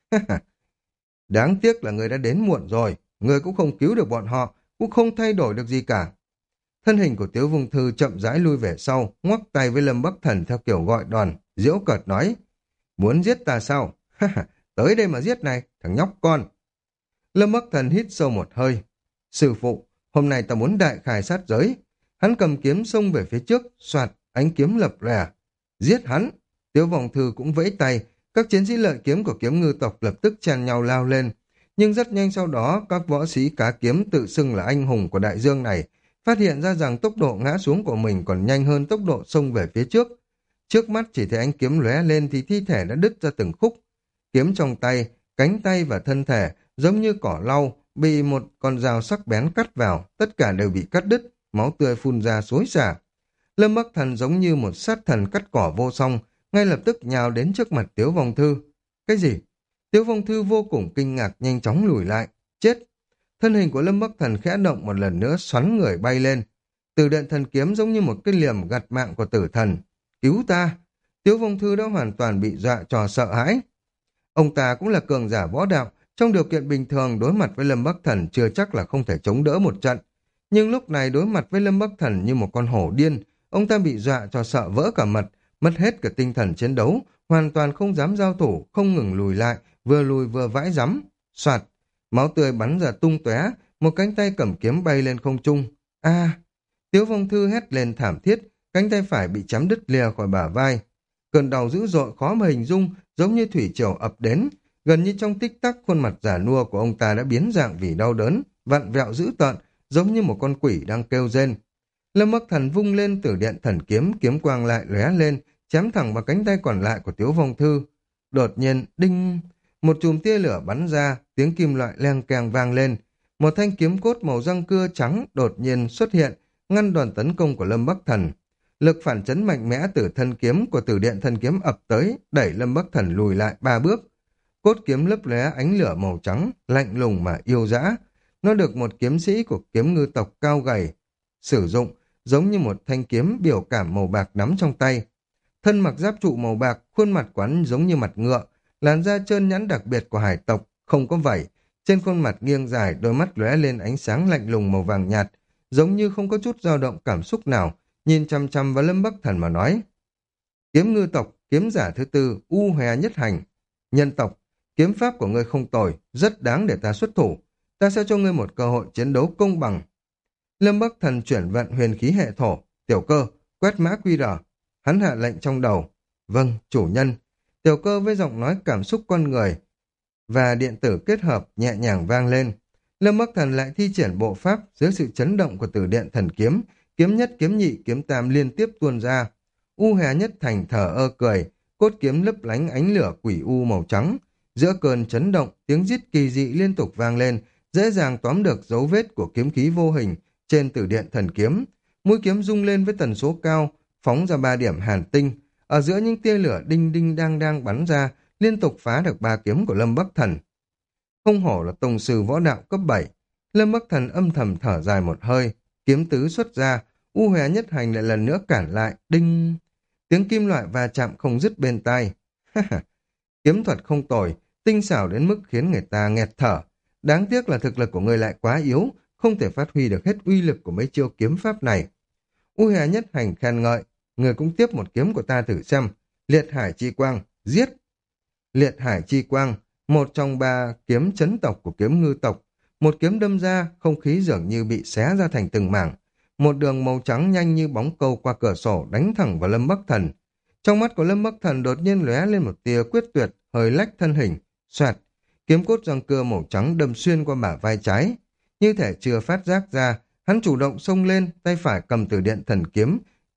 Đáng tiếc là người đã đến muộn rồi, người cũng không cứu được bọn họ, cũng không thay đổi được gì cả. Thân hình của Tiếu Vong Thư chậm rãi lui về sau, ngoắc tay với Lâm Bắc Thần theo kiểu gọi đòn, giễu cợt nói, muốn giết ta sao? Tới đây mà giết này, thằng nhóc con. Lâm Bắc Thần hít sâu một hơi. Sư phụ, hôm nay ta muốn đại khai sát giới. Hắn cầm kiếm xông về phía trước, soạt, ánh kiếm lập lòe. Giết hắn. Tiếu Vong Thư cũng vẫy tay, các chiến sĩ lợi kiếm của kiếm ngư tộc lập tức chen nhau lao lên. Nhưng rất nhanh sau đó, các võ sĩ cá kiếm tự xưng là anh hùng của đại dương này, phát hiện ra rằng tốc độ ngã xuống của mình còn nhanh hơn tốc độ xông về phía trước. Trước mắt chỉ thấy ánh kiếm lóe lên thì thi thể đã đứt ra từng khúc. Kiếm trong tay, cánh tay và thân thể giống như cỏ lau bị một con dao sắc bén cắt vào, tất cả đều bị cắt đứt, máu tươi phun ra xối xả. Lâm Bắc Thần giống như một sát thần cắt cỏ vô song, ngay lập tức nhào đến trước mặt Tiếu Vong Thư. Cái gì? Tiếu Vong Thư vô cùng kinh ngạc nhanh chóng lùi lại. Chết! Thân hình của Lâm Bắc Thần khẽ động một lần nữa xoắn người bay lên. Từ điện thần kiếm giống như một cái liềm gặt mạng của tử thần. Cứu ta! Tiếu Vong Thư đã hoàn toàn bị dọa cho sợ hãi. Ông ta cũng là cường giả võ đạo, trong điều kiện bình thường đối mặt với Lâm Bắc Thần chưa chắc là không thể chống đỡ một trận. Nhưng lúc này đối mặt với Lâm Bắc Thần như một con hổ điên, ông ta bị dọa cho sợ vỡ cả mật, mất hết cả tinh thần chiến đấu, hoàn toàn không dám giao thủ, không ngừng lùi lại, vừa lùi vừa vãi rắm. Soạt, máu tươi bắn ra tung tóe, một cánh tay cầm kiếm bay lên không trung. A! Tiếu Vong Thư hét lên thảm thiết, cánh tay phải bị chém đứt lìa khỏi bả vai. Cơn đau dữ dội khó mà hình dung, giống như thủy triều ập đến, gần như trong tích tắc khuôn mặt già nua của ông ta đã biến dạng vì đau đớn, vặn vẹo dữ tợn, giống như một con quỷ đang kêu rên. Lâm Bắc Thần vung lên Tử Điện Thần Kiếm, kiếm quang lại lóe lên, chém thẳng vào cánh tay còn lại của Tiếu Vong Thư. Đột nhiên, đinh, một chùm tia lửa bắn ra, tiếng kim loại leng keng vang lên, một thanh kiếm cốt màu răng cưa trắng đột nhiên xuất hiện, ngăn đòn tấn công của Lâm Bắc Thần. Lực phản chấn mạnh mẽ từ thân kiếm của Tử Điện Thần Kiếm ập tới, đẩy Lâm Bắc Thần lùi lại ba bước. Cốt kiếm lấp lóe ánh lửa màu trắng, lạnh lùng mà yêu dã. Nó được một kiếm sĩ của kiếm ngư tộc cao gầy sử dụng, giống như một thanh kiếm biểu cảm màu bạc nắm trong tay. Thân mặc giáp trụ màu bạc, khuôn mặt quán giống như mặt ngựa, làn da trơn nhẵn đặc biệt của hải tộc, không có vảy. Trên khuôn mặt nghiêng dài, đôi mắt lóe lên ánh sáng lạnh lùng màu vàng nhạt, giống như không có chút dao động cảm xúc nào, nhìn chăm chăm vào Lâm Bắc Thần mà nói. Kiếm ngư tộc, kiếm giả thứ tư, U Hòe Nhất Hành. Nhân tộc, kiếm pháp của ngươi không tồi, rất đáng để ta xuất thủ. Ta sẽ cho ngươi một cơ hội chiến đấu công bằng. Lâm Bắc Thần chuyển vận huyền khí hệ thổ, Tiểu Cơ, quét mã quy rờ. Hắn hạ lệnh trong đầu. Vâng, chủ nhân. Tiểu Cơ với giọng nói cảm xúc con người và điện tử kết hợp nhẹ nhàng vang lên. Lâm Bắc Thần lại thi triển bộ pháp dưới sự chấn động của Tử Điện Thần Kiếm, kiếm nhất, kiếm nhị, kiếm tam liên tiếp tuôn ra. U Hề Nhất Thành thở ơ cười, cốt kiếm lấp lánh ánh lửa quỷ u màu trắng. Giữa cơn chấn động, tiếng rít kỳ dị liên tục vang lên, dễ dàng tóm được dấu vết của kiếm khí vô hình trên tử điện thần kiếm. Mũi kiếm rung lên với tần số cao, phóng ra ba điểm hàn tinh. Ở giữa những tia lửa đinh đinh đang đang bắn ra, liên tục phá được ba kiếm của Lâm Bắc Thần. Không hổ là tông sư võ đạo cấp bảy. Lâm Bắc Thần âm thầm thở dài một hơi, kiếm tứ xuất ra, U Hề Nhất Hành lại lần nữa cản lại, đinh. Tiếng kim loại va chạm không dứt bên tai. Kiếm thuật không tồi, tinh xảo đến mức khiến người ta nghẹt thở. Đáng tiếc là thực lực của người lại quá yếu, không thể phát huy được hết uy lực của mấy chiêu kiếm pháp này. U Hề Nhất Hành khen ngợi, người cũng tiếp một kiếm của ta thử xem. Liệt Hải Chi Quang, giết. Liệt Hải Chi Quang, một trong ba kiếm chấn tộc của kiếm ngư tộc. Một kiếm đâm ra, không khí dường như bị xé ra thành từng mảng. Một đường màu trắng nhanh như bóng câu qua cửa sổ đánh thẳng vào Lâm Bắc Thần. Trong mắt của Lâm Bắc Thần đột nhiên lóe lên một tia quyết tuyệt, hơi lách thân hình, xoẹt. Kiếm cốt răng cưa màu trắng đâm xuyên qua bả vai trái. Như thể chưa phát giác ra, hắn chủ động xông lên, tay phải cầm từ điện thần kiếm.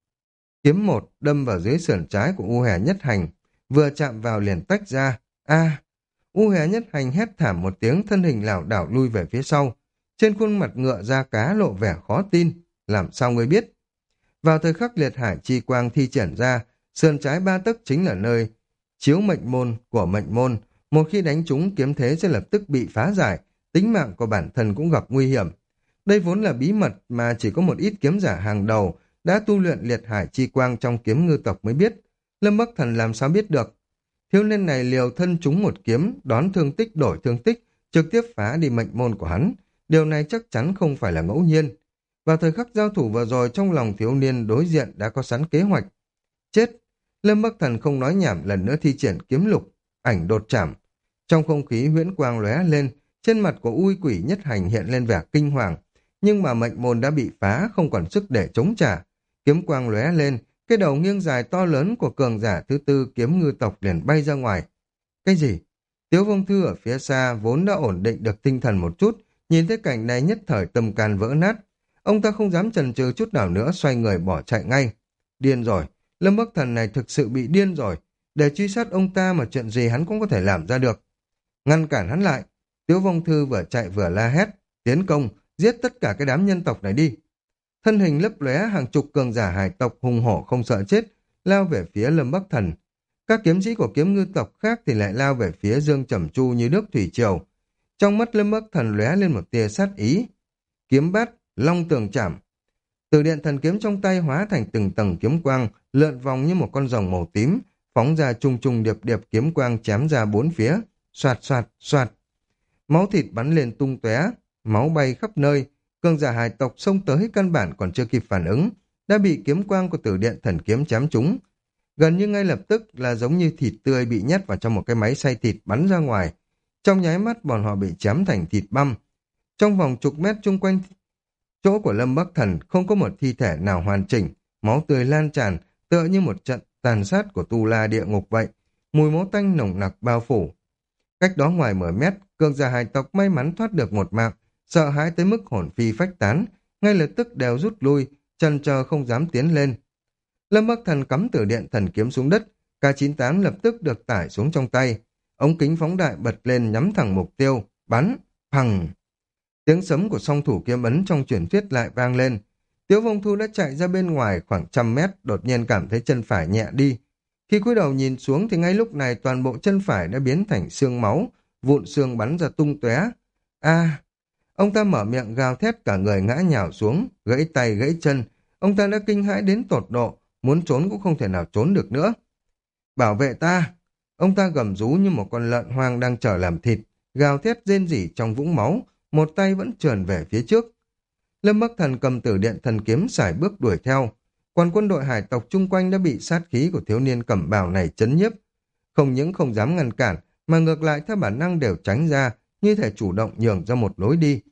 Kiếm một đâm vào dưới sườn trái của U Hề Nhất Hành, vừa chạm vào liền tách ra. A! U Hề Nhất Hành hét thảm một tiếng, thân hình lảo đảo lui về phía sau. Trên khuôn mặt ngựa da cá lộ vẻ khó tin. Làm sao ngươi biết? Vào thời khắc Liệt Hải Chi Quang thi triển ra, sườn trái ba tấc chính là nơi chiếu mệnh môn của mệnh môn. Một khi đánh trúng, kiếm thế sẽ lập tức bị phá giải, tính mạng của bản thân cũng gặp nguy hiểm. Đây vốn là bí mật mà chỉ có một ít kiếm giả hàng đầu đã tu luyện Liệt Hải Chi Quang trong kiếm ngư tộc mới biết. Lâm Bắc Thần làm sao biết được? Thiếu niên này liều thân trúng một kiếm, đón thương tích đổi thương tích, trực tiếp phá đi mệnh môn của hắn. Điều này chắc chắn không phải là ngẫu nhiên. Vào thời khắc giao thủ vừa rồi, trong lòng thiếu niên đối diện đã có sẵn kế hoạch. Chết! Lâm Bắc Thần không nói nhảm, lần nữa thi triển kiếm lục, ảnh đột trảm. Trong không khí huyễn quang lóe lên, trên mặt của Ui Quỷ Nhất Hành hiện lên vẻ kinh hoàng. Nhưng mà mệnh môn đã bị phá, không còn sức để chống trả. Kiếm quang lóe lên, cái đầu nghiêng dài to lớn của cường giả thứ tư kiếm ngư tộc liền bay ra ngoài. Cái gì? Tiếu Vông Thư ở phía xa vốn đã ổn định được tinh thần một chút, nhìn thấy cảnh này nhất thời tâm can vỡ nát. Ông ta không dám chần chừ chút nào nữa, xoay người bỏ chạy ngay. Điên rồi, Lâm Bắc Thần này thực sự bị điên rồi. Để truy sát ông ta mà chuyện gì hắn cũng có thể làm ra được. Ngăn cản hắn lại. Tiếu Vông Thư vừa chạy vừa la hét, tiến công, giết tất cả cái đám nhân tộc này đi. Thân hình lấp lóe, hàng chục cường giả hải tộc hùng hổ không sợ chết, lao về phía Lâm Bắc Thần. Các kiếm sĩ của kiếm ngư tộc khác thì lại lao về phía Dương Trầm Chu như nước thủy triều. Trong mắt Lâm Bắc Thần lóe lên một tia sát ý. Kiếm bát, long tường chảm. Từ điện thần kiếm trong tay hóa thành từng tầng kiếm quang, lượn vòng như một con rồng màu tím, phóng ra trung trung điệp điệp kiếm quang chém ra bốn phía, xoạt xoạt xoạt. Máu thịt bắn lên tung tóe, máu bay khắp nơi. Cường giả hải tộc xông tới căn bản còn chưa kịp phản ứng, đã bị kiếm quang của tử điện thần kiếm chém trúng. Gần như ngay lập tức là giống như thịt tươi bị nhét vào trong một cái máy xay thịt bắn ra ngoài. Trong nháy mắt bọn họ bị chém thành thịt băm. Trong vòng chục mét chung quanh chỗ của Lâm Bắc Thần không có một thi thể nào hoàn chỉnh, máu tươi lan tràn, tựa như một trận tàn sát của tu la địa ngục vậy. Mùi máu tanh nồng nặc bao phủ. Cách đó ngoài mười mét, cường giả hải tộc may mắn thoát được một mạng, sợ hãi tới mức hồn phi phách tán, ngay lập tức đều rút lui, chần chờ không dám tiến lên. Lâm Bắc Thần cắm tử điện thần kiếm xuống đất, K chín tám lập tức được tải xuống trong tay. Ống kính phóng đại bật lên nhắm thẳng mục tiêu, bắn, phằng. Tiếng sấm của song thủ kiếm ấn trong truyền thuyết lại vang lên. Tiếu Vông Thu đã chạy ra bên ngoài khoảng trăm mét, đột nhiên cảm thấy chân phải nhẹ đi. Khi cúi đầu nhìn xuống thì ngay lúc này toàn bộ chân phải đã biến thành xương máu, vụn xương bắn ra tung tóe. A! Ông ta mở miệng gào thét, cả người ngã nhào xuống, gãy tay gãy chân. Ông ta đã kinh hãi đến tột độ, muốn trốn cũng không thể nào trốn được nữa. Bảo vệ ta! Ông ta gầm rú như một con lợn hoang đang chờ làm thịt, gào thét rên rỉ trong vũng máu, một tay vẫn trườn về phía trước. Lâm Bắc Thần cầm tử điện thần kiếm sải bước đuổi theo. Còn quân đội hải tộc chung quanh đã bị sát khí của thiếu niên cẩm bào này chấn nhiếp. Không những không dám ngăn cản, mà ngược lại theo bản năng đều tránh ra, như thể chủ động nhường ra một lối đi.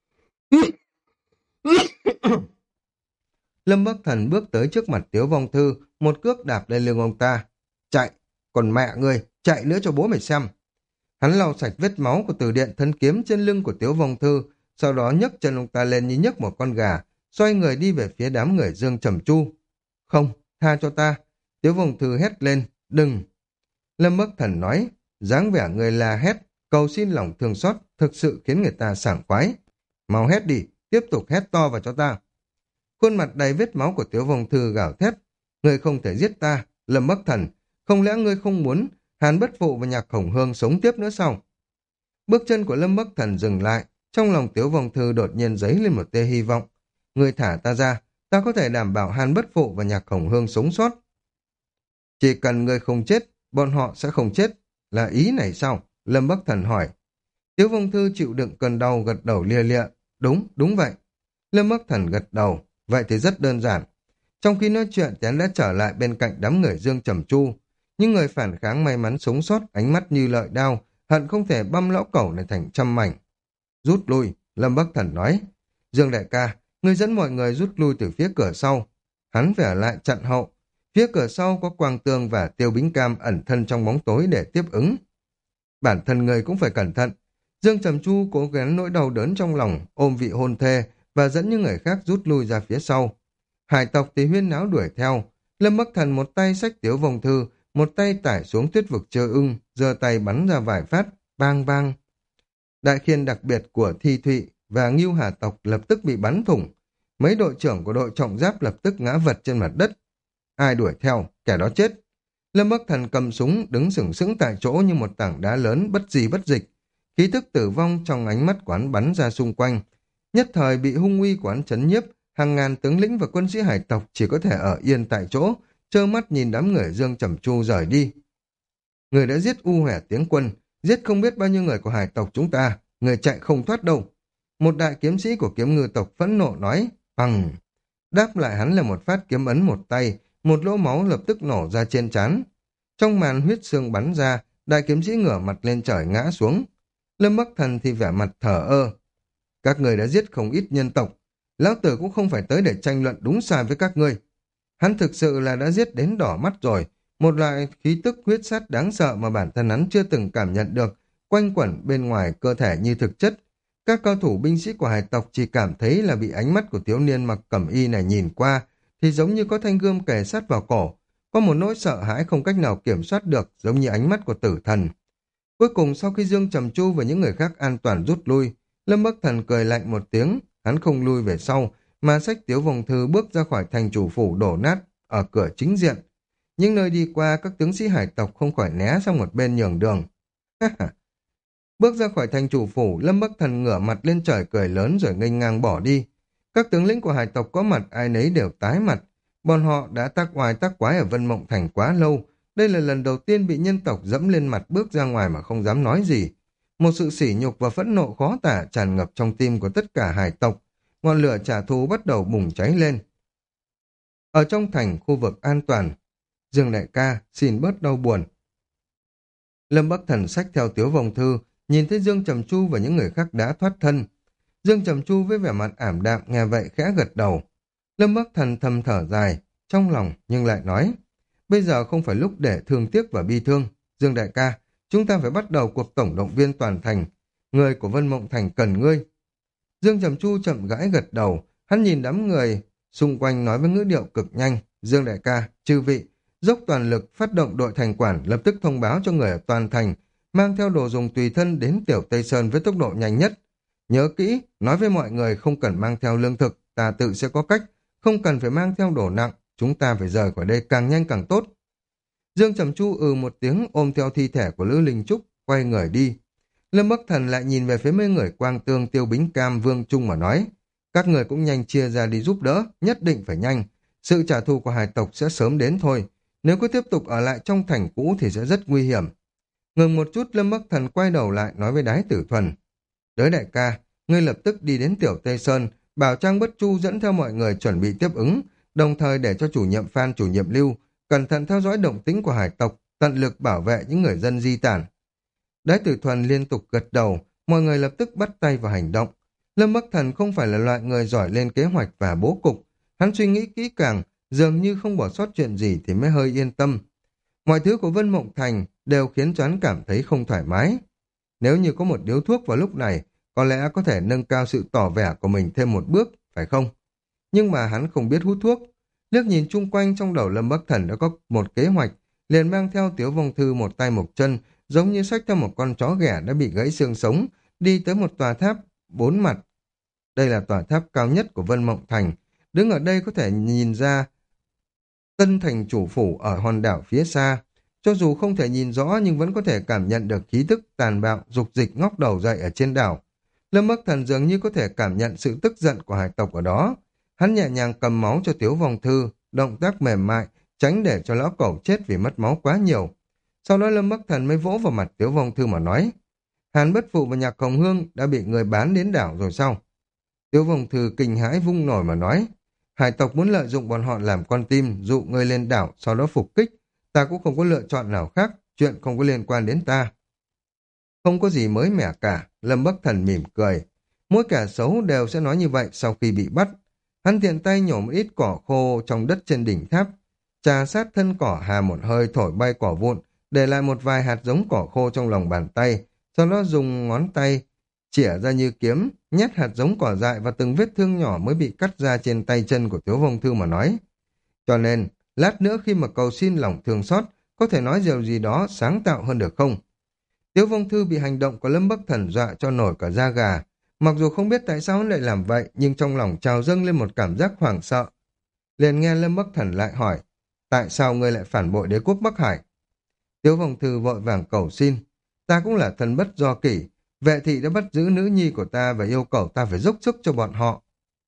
Lâm Bắc Thần bước tới trước mặt Tiếu Vong Thư, một cước đạp lên lưng ông ta. Chạy, còn mẹ ngươi, chạy nữa cho bố mày xem. Hắn lau sạch vết máu của từ điện thân kiếm trên lưng của Tiếu Vong Thư, sau đó nhấc chân ông ta lên như nhấc một con gà, xoay người đi về phía đám người Dương Trầm Chu. Không, tha cho ta. Tiếu Vong Thư hét lên, đừng. Lâm Bắc Thần nói, dáng vẻ người la hét, cầu xin lòng thương xót, thực sự khiến người ta sảng khoái. Mau hét đi, tiếp tục hét to vào cho ta. Khuôn mặt đầy vết máu của Tiếu Vong Thư gào thét, ngươi không thể giết ta, Lâm Bắc Thần, không lẽ ngươi không muốn Hàn Bất Phụ và Nhạc Hồng Hương sống tiếp nữa sao? Bước chân của Lâm Bắc Thần dừng lại, trong lòng Tiếu Vong Thư đột nhiên dấy lên một tia hy vọng. Ngươi thả ta ra, ta có thể đảm bảo Hàn Bất Phụ và Nhạc Hồng Hương sống sót. Chỉ cần ngươi không chết, bọn họ sẽ không chết. Là ý này sao? Lâm Bắc Thần hỏi. Tiếu Vong Thư chịu đựng cơn đau gật đầu lia lịa. Đúng, đúng vậy. Lâm Bắc Thần gật đầu. Vậy thì rất đơn giản. Trong khi nói chuyện, hắn đã trở lại bên cạnh đám người Dương Trầm Chu. Những người phản kháng may mắn sống sót, ánh mắt như lợi đao, hận không thể băm lão cẩu này thành trăm mảnh. Rút lui, Lâm Bắc Thần nói. Dương đại ca, ngươi dẫn mọi người rút lui từ phía cửa sau. Hắn phải ở lại chặn hậu. Phía cửa sau có Quang Tương và Tiêu Bính Cam ẩn thân trong bóng tối để tiếp ứng. Bản thân người cũng phải cẩn thận. Dương Trầm Chu cố gắng nỗi đau đớn trong lòng, ôm vị hôn thê và dẫn những người khác rút lui ra phía sau. Hải tộc thì huyên náo đuổi theo. Lâm Bắc Thần một tay xách Tiếu Vong Thư, một tay tải xuống tuyết vực Chơ Ưng, giơ tay bắn ra vài phát, bang bang. Đại khiên đặc biệt của Thi Thụy và Ngưu Hà tộc lập tức bị bắn thủng. Mấy đội trưởng của đội trọng giáp lập tức ngã vật trên mặt đất. Ai đuổi theo, kẻ đó chết. Lâm Bắc Thần cầm súng đứng sừng sững tại chỗ như một tảng đá lớn bất di bất dịch. Khí thức tử vong trong ánh mắt của hắn bắn ra xung quanh. Nhất thời bị hung uy của hắn chấn nhiếp, hàng ngàn tướng lĩnh và quân sĩ hải tộc chỉ có thể ở yên tại chỗ, trơ mắt nhìn đám người Dương Trầm Chu rời đi. Người đã giết U Hẻ Tiếng Quân, giết không biết bao nhiêu người của hải tộc chúng ta, người chạy không thoát đâu. Một đại kiếm sĩ của kiếm ngư tộc phẫn nộ nói, bằng. Đáp lại hắn là một phát kiếm ấn một tay, một lỗ máu lập tức nổ ra trên trán. Trong màn huyết xương bắn ra, đại kiếm sĩ ngửa mặt lên trời ngã xuống. Lâm Bắc Thần thì vẻ mặt thở ơ. Các người đã giết không ít nhân tộc, lão tử cũng không phải tới để tranh luận đúng sai với các ngươi. Hắn thực sự là đã giết đến đỏ mắt rồi, một loại khí tức huyết sát đáng sợ mà bản thân hắn chưa từng cảm nhận được, quanh quẩn bên ngoài cơ thể như thực chất. Các cao thủ binh sĩ của hải tộc chỉ cảm thấy là bị ánh mắt của thiếu niên mặc cẩm y này nhìn qua, thì giống như có thanh gươm kề sát vào cổ, có một nỗi sợ hãi không cách nào kiểm soát được, giống như ánh mắt của tử thần. Cuối cùng sau khi Dương Trầm Chu và những người khác an toàn rút lui, Lâm Bắc Thần cười lạnh một tiếng, hắn không lui về sau, mà xách Tiếu Vong Thư bước ra khỏi thành chủ phủ đổ nát ở cửa chính diện. Những nơi đi qua, các tướng sĩ hải tộc không khỏi né sang một bên nhường đường. Bước ra khỏi thành chủ phủ, Lâm Bắc Thần ngửa mặt lên trời cười lớn rồi nghênh ngang bỏ đi. Các tướng lĩnh của hải tộc có mặt ai nấy đều tái mặt. Bọn họ đã tác oai tác quái ở Vân Mộng Thành quá lâu. Đây là lần đầu tiên bị nhân tộc dẫm lên mặt bước ra ngoài mà không dám nói gì. Một sự sỉ nhục và phẫn nộ khó tả tràn ngập trong tim của tất cả hải tộc. Ngọn lửa trả thù bắt đầu bùng cháy lên. Ở trong thành khu vực an toàn, Dương đại ca xin bớt đau buồn. Lâm Bắc Thần xách theo Tiếu Vong Thư, nhìn thấy Dương Trầm Chu và những người khác đã thoát thân. Dương Trầm Chu với vẻ mặt ảm đạm nghe vậy khẽ gật đầu. Lâm Bắc Thần thầm thở dài, trong lòng nhưng lại nói, bây giờ không phải lúc để thương tiếc và bi thương. Dương đại ca, chúng ta phải bắt đầu cuộc tổng động viên toàn thành. Người của Vân Mộng Thành cần ngươi. Dương Trầm Chu chậm rãi gật đầu, hắn nhìn đám người xung quanh nói với ngữ điệu cực nhanh. Dương đại ca, chư vị, dốc toàn lực phát động đội thành quản, lập tức thông báo cho người ở toàn thành, mang theo đồ dùng tùy thân đến Tiểu Tây Sơn với tốc độ nhanh nhất. Nhớ kỹ, nói với mọi người không cần mang theo lương thực, ta tự sẽ có cách, không cần phải mang theo đồ nặng, chúng ta phải rời khỏi đây càng nhanh càng tốt. Dương Trầm Chu ừ một tiếng ôm theo thi thể của Lữ Linh Trúc, quay người đi. Lâm Bắc Thần lại nhìn về phía mấy người Quang Tương, Tiêu Bính Cam, Vương Trung mà nói, các người cũng nhanh chia ra đi giúp đỡ, nhất định phải nhanh, sự trả thù của hải tộc sẽ sớm đến thôi, nếu cứ tiếp tục ở lại trong thành cũ thì sẽ rất nguy hiểm. Ngừng một chút, Lâm Bắc Thần quay đầu lại nói với Đái Tử Thuần, Đới đại ca, ngươi lập tức đi đến Tiểu Tây Sơn, bảo Trang Bất Chu dẫn theo mọi người chuẩn bị tiếp ứng, đồng thời để cho chủ nhiệm Phan, chủ nhiệm Lưu cẩn thận theo dõi động tĩnh của hải tộc, tận lực bảo vệ những người dân di tản. Đái Tử Thuần liên tục gật đầu, mọi người lập tức bắt tay vào hành động. Lâm Bắc Thần không phải là loại người giỏi lên kế hoạch và bố cục, hắn suy nghĩ kỹ càng, dường như không bỏ sót chuyện gì thì mới hơi yên tâm. Mọi thứ của Vân Mộng Thành đều khiến cho hắn cảm thấy không thoải mái. Nếu như có một điếu thuốc vào lúc này, có lẽ có thể nâng cao sự tỏ vẻ của mình thêm một bước, phải không? Nhưng mà hắn không biết hút thuốc. Liếc nhìn chung quanh trong đầu Lâm Bắc Thần đã có một kế hoạch, liền mang theo Tiếu Vong Thư một tay một chân, giống như xách theo một con chó ghẻ đã bị gãy xương sống, đi tới một tòa tháp bốn mặt. Đây là tòa tháp cao nhất của Vân Mộng Thành. Đứng ở đây có thể nhìn ra Tân Thành chủ phủ ở hòn đảo phía xa. Cho dù không thể nhìn rõ nhưng vẫn có thể cảm nhận được khí tức tàn bạo, dục dịch ngóc đầu dậy ở trên đảo. Lâm Bắc Thần dường như có thể cảm nhận sự tức giận của hải tộc ở đó. Hắn nhẹ nhàng cầm máu cho Tiếu Vong Thư, động tác mềm mại, tránh để cho lão cẩu chết vì mất máu quá nhiều. Sau đó Lâm Bắc Thần mới vỗ vào mặt Tiếu Vong Thư mà nói, Hàn Bất Phụ và Nhạc Hồng Hương đã bị người bán đến đảo rồi sao? Tiếu Vong Thư kinh hãi vung nổi mà nói, hải tộc muốn lợi dụng bọn họ làm con tim, dụ người lên đảo, sau đó phục kích. Ta cũng không có lựa chọn nào khác, chuyện không có liên quan đến ta. Không có gì mới mẻ cả, Lâm Bắc Thần mỉm cười. Mỗi kẻ xấu đều sẽ nói như vậy sau khi bị bắt. Hắn tiện tay nhổ một ít cỏ khô trong đất trên đỉnh tháp, trà sát thân cỏ hà một hơi thổi bay cỏ vụn, để lại một vài hạt giống cỏ khô trong lòng bàn tay, sau đó dùng ngón tay chĩa ra như kiếm, nhét hạt giống cỏ dại và từng vết thương nhỏ mới bị cắt ra trên tay chân của Tiếu Vong Thư mà nói. Cho nên, lát nữa khi mà cầu xin lòng thương xót, có thể nói điều gì đó sáng tạo hơn được không? Tiếu Vong Thư bị hành động của Lâm Bắc Thần dọa cho nổi cả da gà. Mặc dù không biết tại sao hắn lại làm vậy, nhưng trong lòng trào dâng lên một cảm giác hoảng sợ. Liền nghe Lâm Bắc Thần lại hỏi, tại sao ngươi lại phản bội đế quốc Bắc Hải? Tiếu Vong Thư vội vàng cầu xin, ta cũng là thần bất do kỷ, vệ thị đã bắt giữ nữ nhi của ta và yêu cầu ta phải dốc sức cho bọn họ.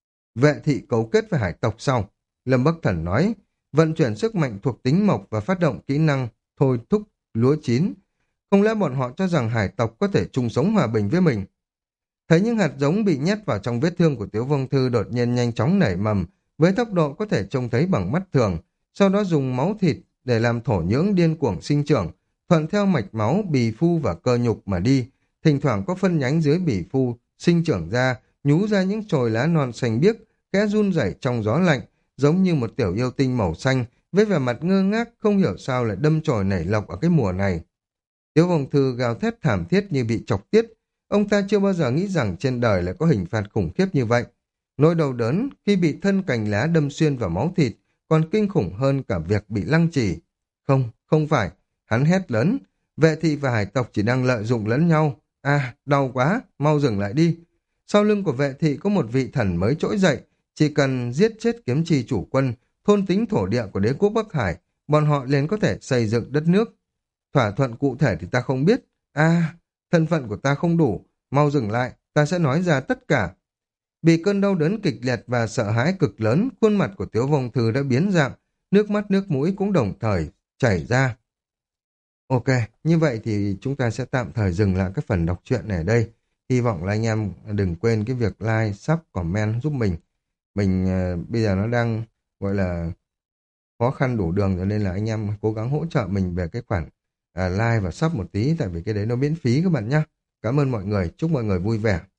Vệ thị cấu kết với hải tộc sau, Lâm Bắc Thần nói, vận chuyển sức mạnh thuộc tính mộc và phát động kỹ năng thôi thúc lúa chín. Không lẽ bọn họ cho rằng hải tộc có thể chung sống hòa bình với mình? Thấy những hạt giống bị nhét vào trong vết thương của Tiếu Vong Thư đột nhiên nhanh chóng nảy mầm, với tốc độ có thể trông thấy bằng mắt thường, sau đó dùng máu thịt để làm thổ nhưỡng điên cuồng sinh trưởng, thuận theo mạch máu, bì phu và cơ nhục mà đi, thỉnh thoảng có phân nhánh dưới bì phu sinh trưởng ra, nhú ra những chồi lá non xanh biếc, khẽ run rẩy trong gió lạnh, giống như một tiểu yêu tinh màu xanh, với vẻ mặt ngơ ngác không hiểu sao lại đâm chồi nảy lộc ở cái mùa này. Tiếu Vong Thư gào thét thảm thiết như bị chọc tiết. Ông ta chưa bao giờ nghĩ rằng trên đời lại có hình phạt khủng khiếp như vậy. Nỗi đau đớn khi bị thân cành lá đâm xuyên vào máu thịt còn kinh khủng hơn cả việc bị lăng trì. Không, không phải. Hắn hét lớn. Vệ thị và hải tộc chỉ đang lợi dụng lẫn nhau. À, đau quá, mau dừng lại đi. Sau lưng của vệ thị có một vị thần mới trỗi dậy. Chỉ cần giết chết kiếm trì chủ quân, thôn tính thổ địa của đế quốc Bắc Hải, bọn họ liền có thể xây dựng đất nước. Thỏa thuận cụ thể thì ta không biết. À, thân phận của ta không đủ. Mau dừng lại, ta sẽ nói ra tất cả. Bị cơn đau đớn kịch liệt và sợ hãi cực lớn, khuôn mặt của Tiếu Vong Thư đã biến dạng, nước mắt nước mũi cũng đồng thời chảy ra. Ok, như vậy thì chúng ta sẽ tạm thời dừng lại cái phần đọc truyện này ở đây. Hy vọng là anh em đừng quên cái việc like, sub, comment giúp mình. Mình uh, bây giờ nó đang gọi là khó khăn đủ đường, cho nên là anh em cố gắng hỗ trợ mình về cái khoản uh, like và sub một tí, tại vì cái đấy nó miễn phí các bạn nhé. Cảm ơn mọi người, chúc mọi người vui vẻ.